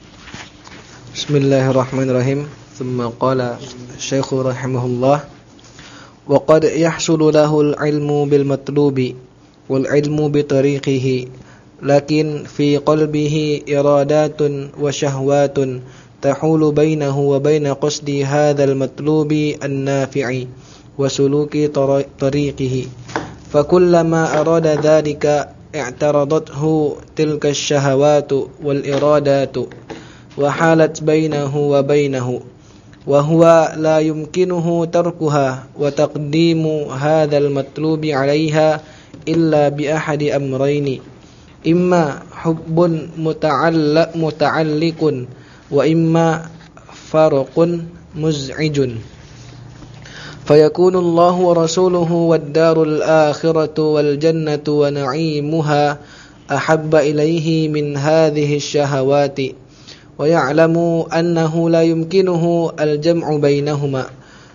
Bismillahirrahmanirrahim. Thumma qala Syekh rahimahullah wa qad yahsulu lahu al-ilmu bil matlubi wal ilmu bi tariqihi lakin fi qalbihi iradatun wa shahwatun tahulu bainahu wa bain qasdi hadzal matlubi an-nafi'i wa suluki tariqihi fa kullama arada dhalika i'taradathu tilka ash-shahawatu wal iradatu wa halat bainahu wa bainahu wa huwa la yumkinuhu tarkuha wa taqdimu hadzal matlubi 'alayha illa bi ahadi amrayni imma hubbun muta'alliqun wa imma farqun muz'ijun. Fayakunu Allah wa rasuluhu wad darul akhiratu wal jannatu wa na'imuha ahabba ilaihi min hadhihi syahawati wa ya'lamu annahu la yumkinuhu al-jam'u bainahuma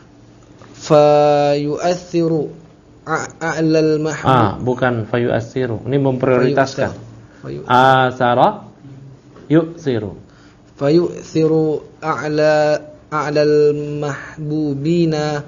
fayu'athiru a'lal mahbub. Bukan fayu'athiru, ini memprioritaskan. Asara yu'thiru. Fayu'thiru a'lal mahbubain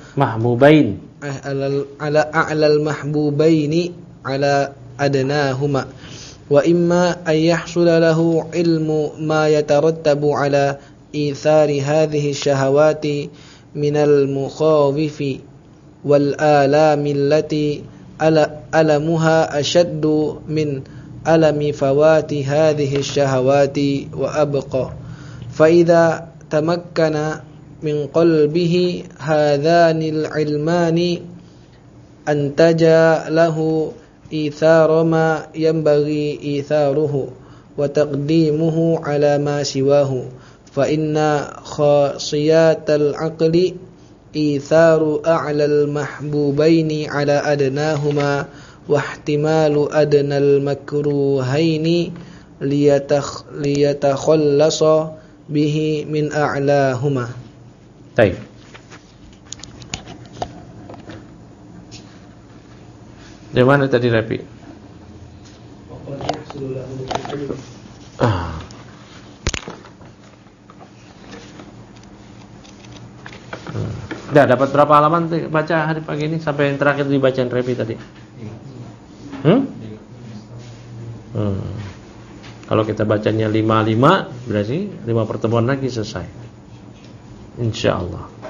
a'lal mahbubaini ala adnahuma wa imma ay yahsula lahu ilmu ma yatarattabu ala ithari hadhihi syahawati minal mukhawifi wal alami allati alamuha ashaddu min alami fawati hadhihi syahawati wa abqa fa idza tamakkana min qalbihi hadhanil ilmani antaja lahu إيثار ما ينبغي إيثاره وتقديمه على ما سواه فإن خاصيات العقل إيثار أعلى المحبوبين على أدناهما واحتمال أدنى المكروهين ليتخلص به من أعلاهما. طيب. Di mana tadi Rapi? Udah dapat berapa halaman baca hari pagi ini sampai yang terakhir dibacaan Rapi tadi? Kalau kita bacanya 5 berarti 5 pertemuan lagi selesai. Insyaallah.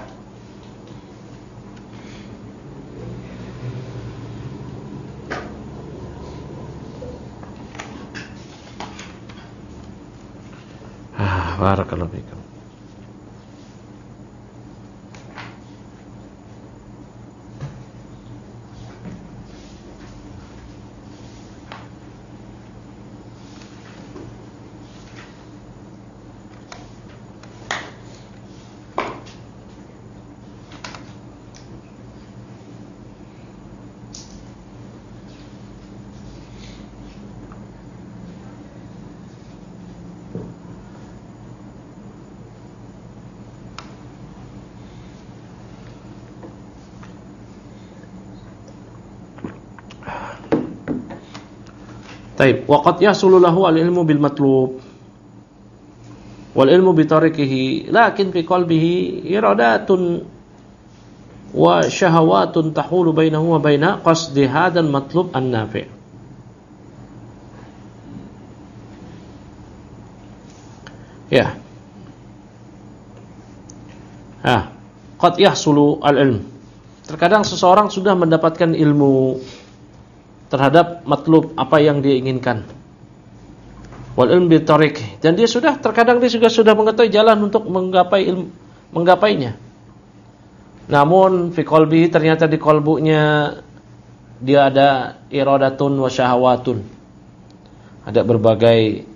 Barakallahu fikum. Taib, waqad yahsulu lahu al-ilmu bil matlub wal ilmu bi tariqihi lakin fi qalbihi iradatun wa syahawatun tahulu bainahu wa baina qasdi hadzal matlub an-nafi'. Ya. Qad yahsulu al-ilm. Terkadang seseorang sudah mendapatkan ilmu terhadap matlub apa yang dia inginkan. Wal ilm bi tariq, dan dia terkadang dia juga sudah mengetahui jalan untuk menggapainya. Namun fi qalbihi, ternyata di kalbunya dia ada iradatun wa syahawatun. Ada berbagai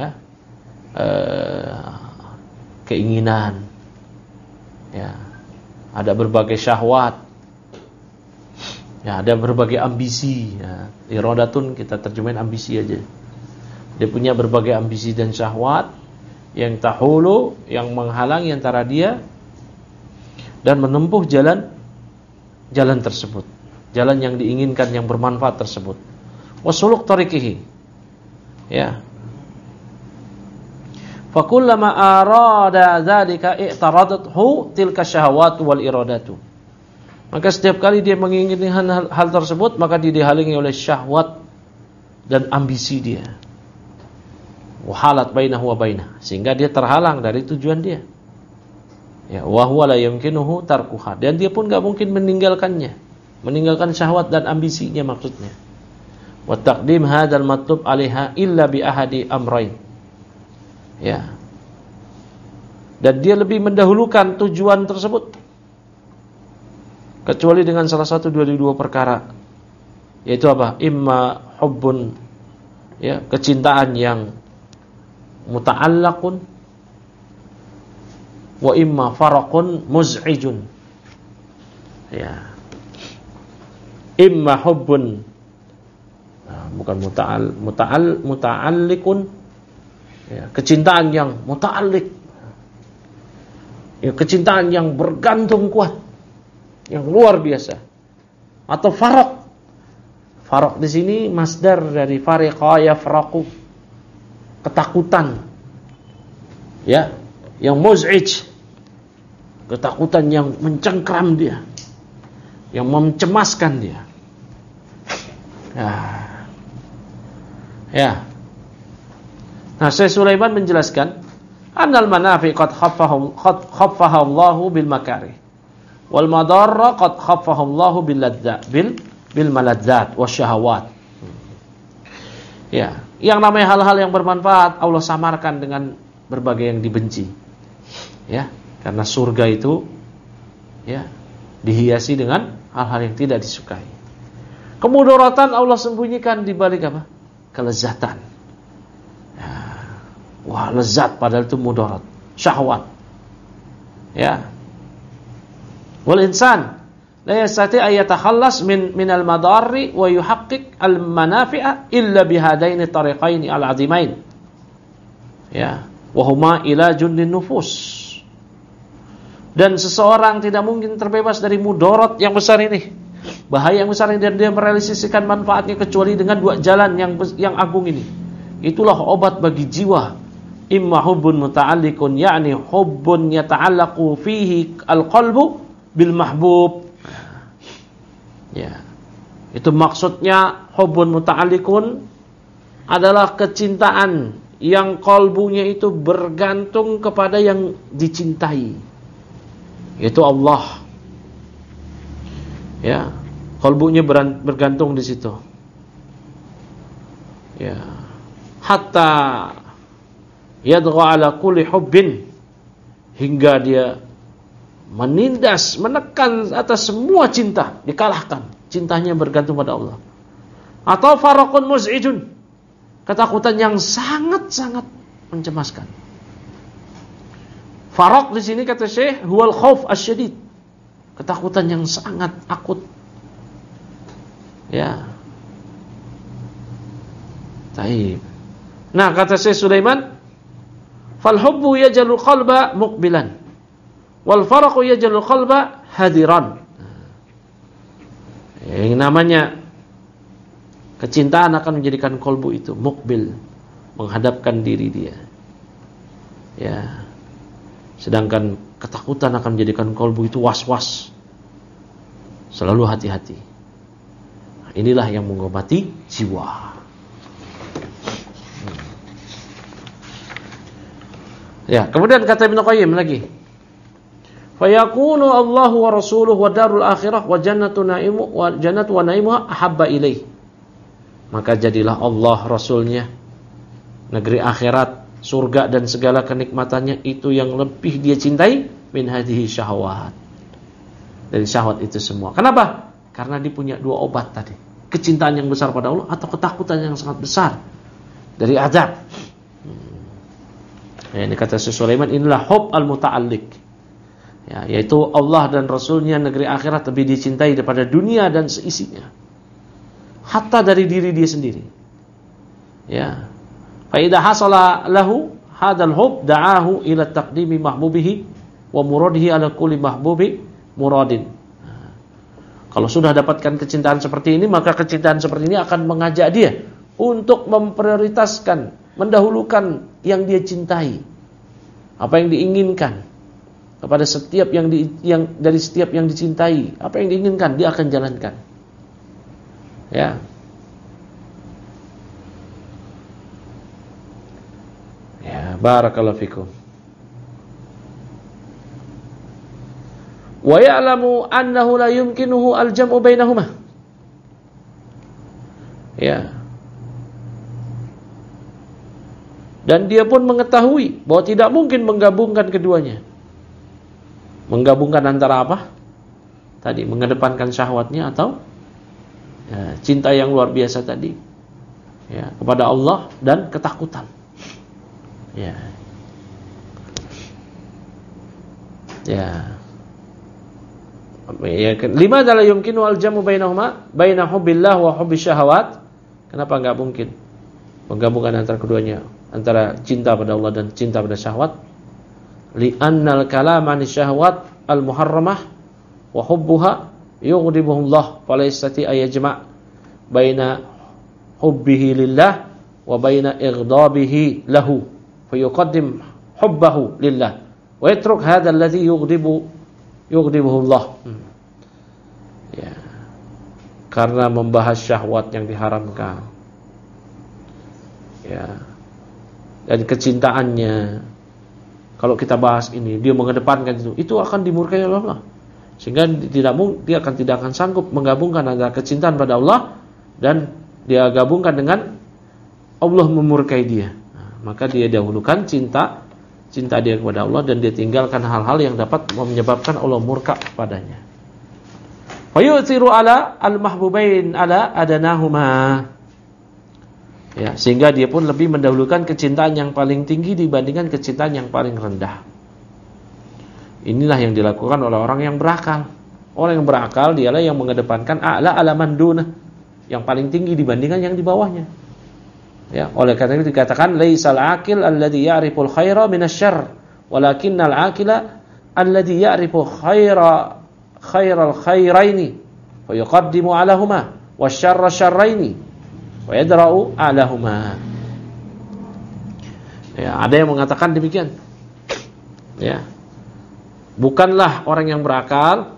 keinginan. Ya. Ada berbagai syahwat. Ya, ada berbagai ambisi. Ya, iradatun kita terjemahin ambisi aja. Dia punya berbagai ambisi dan syahwat yang tahulu, yang menghalangi antara dia dan menempuh jalan tersebut, jalan yang diinginkan, yang bermanfaat tersebut. Wasuluk tariqihi. Ya. Fa kullama arada dzalika i'taradathu tilka syahawatu wal iradatu. Maka setiap kali dia menginginkan hal tersebut, maka dia dihalangi oleh syahwat dan ambisi dia. Wahalat bainahu wa bainah, sehingga dia terhalang dari tujuan dia. Ya, wa huwa la yumkinuhu tarkuha, dan dia pun enggak mungkin meninggalkan syahwat dan ambisinya maksudnya. Wa taqdim hadzal matlub 'alaiha illa bi ahadi amrayn. Ya. Dan dia lebih mendahulukan tujuan tersebut kecuali dengan salah satu dari dua perkara, yaitu apa? Imma hubbun ya, kecintaan yang muta'allaqun, wa imma faraqun muz'ijun. Ya. Imma hubbun, bukan muta'alliqun, ya, kecintaan yang muta'alliq, ya, kecintaan yang bergantung kuat, yang luar biasa. Atau faraq. Faraq di sini masdar dari fariqa yafraqu, ketakutan, ya, yang muz'ij, ketakutan yang mencengkram dia, yang mencemaskan dia. Ya. Nah, Syekh Sulaiman menjelaskan, annal manafi qad khaffaha Allahu bil makarih, wal madarra qad khaffaha Allahu bil ladzat, bil maladzat wasyahawat. Ya, yang namanya hal-hal yang bermanfaat Allah samarkan dengan berbagai yang dibenci. Ya, karena surga itu, ya, dihiasi dengan hal-hal yang tidak disukai. Kemudaratan Allah sembunyikan di balik apa? Kelezatan. Ya. Wah, lezat padahal itu mudarat, syahwat. Ya. Wal insan la yastati ay yatakhallas min al-madarri wa yuhaqqiq al-manafi'a illa bihadaini tariqaini al-'azimain. Ya, wa huma ilajun lin-nufus. Dan seseorang tidak mungkin terbebas dari mudarat yang besar ini, bahaya yang besar ini, dan dia merealisasikan manfaatnya kecuali dengan dua jalan yang agung ini. Itulah obat bagi jiwa. Imma hubbun muta'alliqun, yakni hubbun yata'allaqu fihi al-qalbu bil mahbub. Ya. Itu maksudnya hubbun muta'alliqun adalah kecintaan yang kalbunya itu bergantung kepada yang dicintai, yaitu Allah. Ya, kalbunya bergantung di situ. Ya, hatta yadgha ala kulli hubbin, hingga dia menindas, menekan atas semua cinta, dikalahkan. Cintanya bergantung pada Allah. Atau faraqun muz'ijun, ketakutan yang sangat-sangat mencemaskan. Faraq di sini kata Syekh huwal khauf asyadid, ketakutan yang sangat akut. Ya. Taib. Nah, kata Syekh Sulaiman, fal hubbu yaj'alul qalba muqbilan, wal faraqu yaj'alul qalba hadiran. Yang namanya kecintaan akan menjadikan kalbu itu muqbil, menghadapkan diri dia. Ya. Sedangkan ketakutan akan menjadikan kalbu itu was-was, selalu hati-hati. Inilah yang mengobati jiwa. Ya, kemudian kata Ibnu Qayyim lagi, fayakunu Allahu wa rasuluhu wa darul akhirah wa jannatu naimu wa jannatu wa naimuha ahabba ilaih. Maka jadilah Allah, Rasulnya, negeri akhirat, surga dan segala kenikmatannya itu yang lebih dia cintai min hadhihi syahwat, dari syahwat itu semua. Kenapa? Karena dia punya dua obat tadi, kecintaan yang besar pada Allah atau ketakutan yang sangat besar dari azab. Ya, ini kata Syekh Sulaiman, inilah hub al-muta'alliq. Ya, yaitu Allah dan Rasulnya, negeri akhirat lebih dicintai daripada dunia dan seisinya, hatta dari diri dia sendiri. Ya, fa idza hasala lahu hadzal hub da'ahu ila taqdimi mahbubihi wa muradihi ala kulli mahbubi muradin. Kalau sudah dapatkan kecintaan seperti ini, maka kecintaan seperti ini akan mengajak dia untuk memprioritaskan, mendahulukan yang dia cintai, apa yang diinginkan kepada setiap yang dari setiap yang dicintai, apa yang diinginkan dia akan jalankan. Ya. Ya, barakallahu fikum. Wa ya'lamu annahu la yumkinuhu al-jam'u bainahuma. Ya. Dan dia pun mengetahui bahwa tidak mungkin menggabungkan keduanya. Menggabungkan antara apa? Tadi mengedepankan syahwatnya atau ya, cinta yang luar biasa tadi. ya, kepada Allah dan ketakutan. Ya. Ya. Ya, lima adalah yumkinu al-jamu bainahuma, baina hubbillah wa hubbi syahawat. Kenapa enggak mungkin menggabungkan antara keduanya, antara cinta pada Allah dan cinta pada syahwat? Li'annal kalam 'ani syahwat al-muharramah wa hubbuha yughdibuhullah fala yastati ayajma' baina hubbihi lillah wa baina igdabihi lahu fayuqaddim hubbahu lillah wa yatruk hadha alladhi yughdibuhullah. Ya. Karena membahas syahwat yang diharamkan. Ya. Dan kecintaannya. Kalau kita bahas ini, dia mengedepankan itu akan dimurkai oleh Allah. Sehingga dia tidak akan sanggup menggabungkan antara kecintaan pada Allah dan dia gabungkan dengan Allah memurkai dia. Nah, maka dia dahulukan cinta dia kepada Allah dan dia tinggalkan hal-hal yang dapat menyebabkan Allah murka padanya. Fayu'thiru ala al-mahbubain ala adanahuma. Ya, sehingga dia pun lebih mendahulukan kecintaan yang paling tinggi dibandingkan kecintaan yang paling rendah. Inilah yang dilakukan oleh orang yang berakal. Orang yang berakal dialah yang mengedepankan a'la ala man dunah, yang paling tinggi dibandingkan yang di bawahnya. Ya, oleh karena itu dikatakan laisal aqil alladhi ya'riful khaira minasyarr, walakinnal aqila alladhi ya'rifu khairal khairaini wa yuqaddimu alahuma wasyarra syarraini wa yadra'u alahuma. Ya, ada yang mengatakan demikian. Ya. Bukanlah orang yang berakal,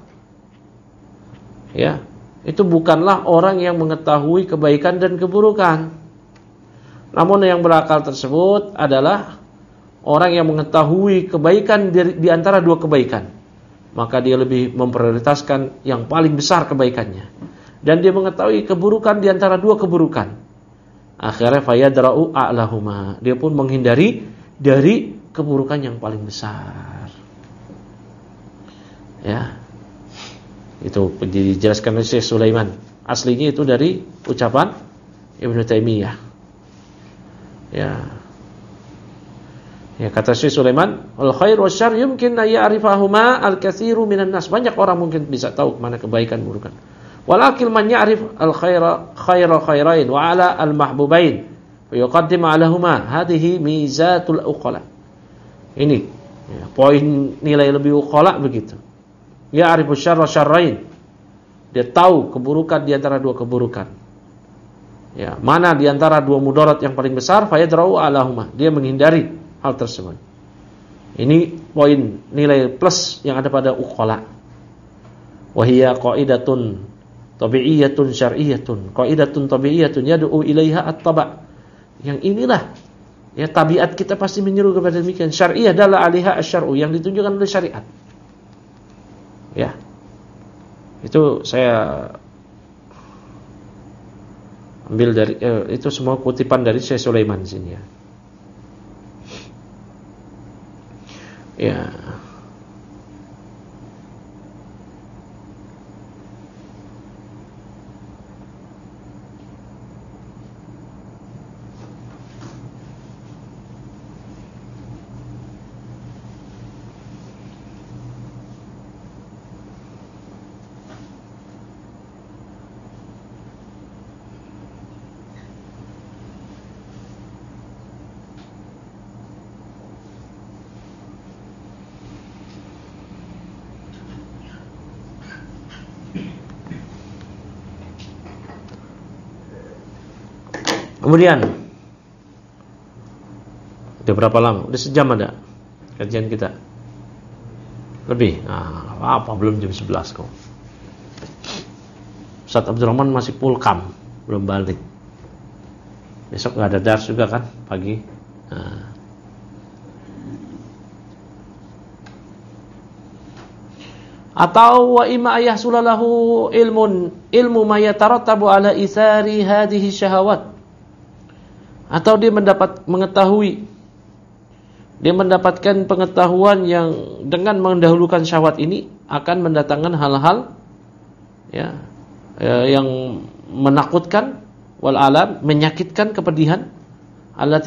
ya, itu bukanlah orang yang mengetahui kebaikan dan keburukan. Namun yang berakal tersebut adalah orang yang mengetahui kebaikan di antara dua kebaikan. Maka dia lebih memprioritaskan yang paling besar kebaikannya. Dan dia mengetahui keburukan di antara dua keburukan. Akhirnya fayadra'u a'lahuma. Dia pun menghindari dari keburukan yang paling besar. Ya. Itu dijelaskan oleh Syekh Sulaiman. Aslinya itu dari ucapan Ibnu Taimiyah. Ya. Ya, kata Syekh Sulaiman, al-khair wa syarr yumkin an ya'rifahuma al-katsiru minan nas. Banyak orang mungkin bisa tahu mana kebaikan keburukan. Walakin man ya'rif khairal khairain wa 'ala al-mahbubain wa yuqaddimu 'alahuma. Hadhihi mizatul uqala. Ini ya, poin nilai lebih uqala begitu. Ya'rifu syarra syarrain. Dia tahu keburukan di antara dua keburukan. Ya, mana di antara dua mudarat yang paling besar, fayadra'u 'alahuma. Dia menghindari hal tersebut. Ini poin nilai plus yang ada pada uqala. Wa hiya qaidatun tabi'iyyatun syar'iyyatun. Qaidatun tabi'iyyatun yad'u ilaiha at-taba'. Yang inilah ya tabiat kita pasti menyeru kepada demikian. Syar'iyyah adalah alaiha asy-syar'u, yang ditunjukkan oleh syariat. Ya. Itu saya ambil dari itu semua kutipan dari Syekh Sulaiman sini ya. Ya. Kemudian udah berapa lama? Udah sejam ada kajian kita? Lebih. Nah, apa belum jam 11 kok. Ustaz Abdurrahman masih pulkam, belum balik. Besok enggak ada dars juga kan pagi. Nah. Atau wa imma ayahsulalahu ilmu ma yatarattabu ala isari hadhihi syahawat. Atau dia mendapatkan pengetahuan yang dengan mendahulukan syahwat ini akan mendatangkan hal-hal ya yang menakutkan wal alam, menyakitkan, kepedihan, allati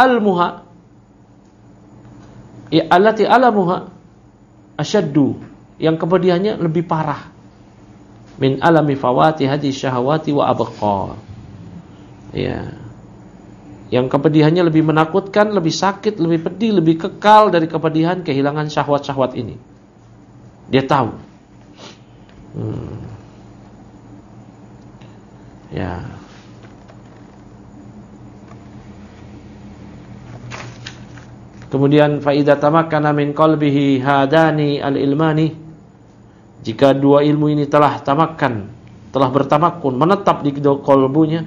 alamuha asyaddu, yang kepedihannya lebih parah, min alami fawati hadhihi syahawati wa abqa. Ya. Yang kepedihannya lebih menakutkan, lebih sakit, lebih pedih, lebih kekal dari kepedihan kehilangan syahwat-syahwat ini. Dia tahu. Ya. Kemudian fa idza tamakkana min qalbihi hadani al-ilmani, jika dua ilmu ini telah tamakkan, telah bertamakkun, menetap di qalbunya,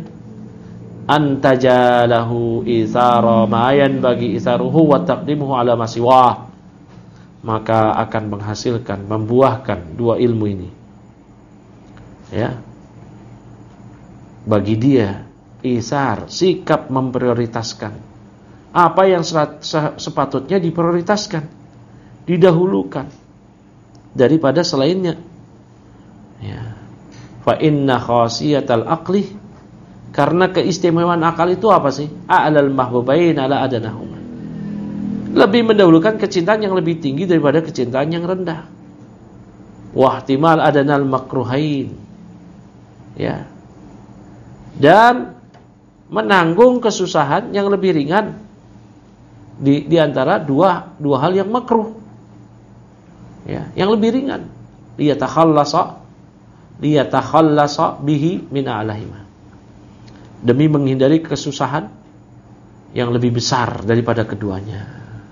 antajalahu isara ma'ayan bagi isaruhu wa taqdimuhu ala masiwah, maka akan menghasilkan, membuahkan dua ilmu ini, ya, bagi dia isar, sikap memprioritaskan apa yang sepatutnya diprioritaskan, didahulukan daripada selainnya. Ya. Fa inna khasiyatal aqli, karena keistimewaan akal itu apa sih? A'lal mahbubain ala adanahuma, lebih mendahulukan kecintaan yang lebih tinggi daripada kecintaan yang rendah. Wahtimal adanal makruhain, ya, dan menanggung kesusahan yang lebih ringan di antara dua hal yang makruh, ya, yang lebih ringan, liyatakhallasa bihi min a'lahima, demi menghindari kesusahan yang lebih besar daripada keduanya.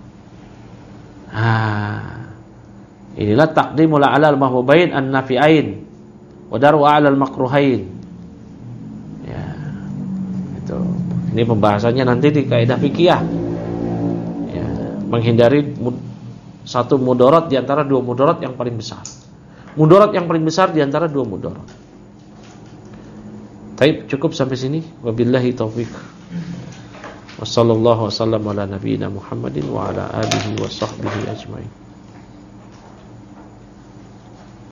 Inilah taqdimul a'lal mahbubain an-nafi'ain wa daru a'lal makruhain. Ya. Itu. Ini pembahasannya nanti di kaidah fikih. Ya, menghindari satu mudarat di antara dua mudarat yang paling besar. Mudarat yang paling besar di antara dua mudarat. Baik, cukup sampai sini. Wabillahi taufik. Wassallallahu wasallam ala nabiyyina Muhammadin wa ala alihi wa sahbihi ajmain.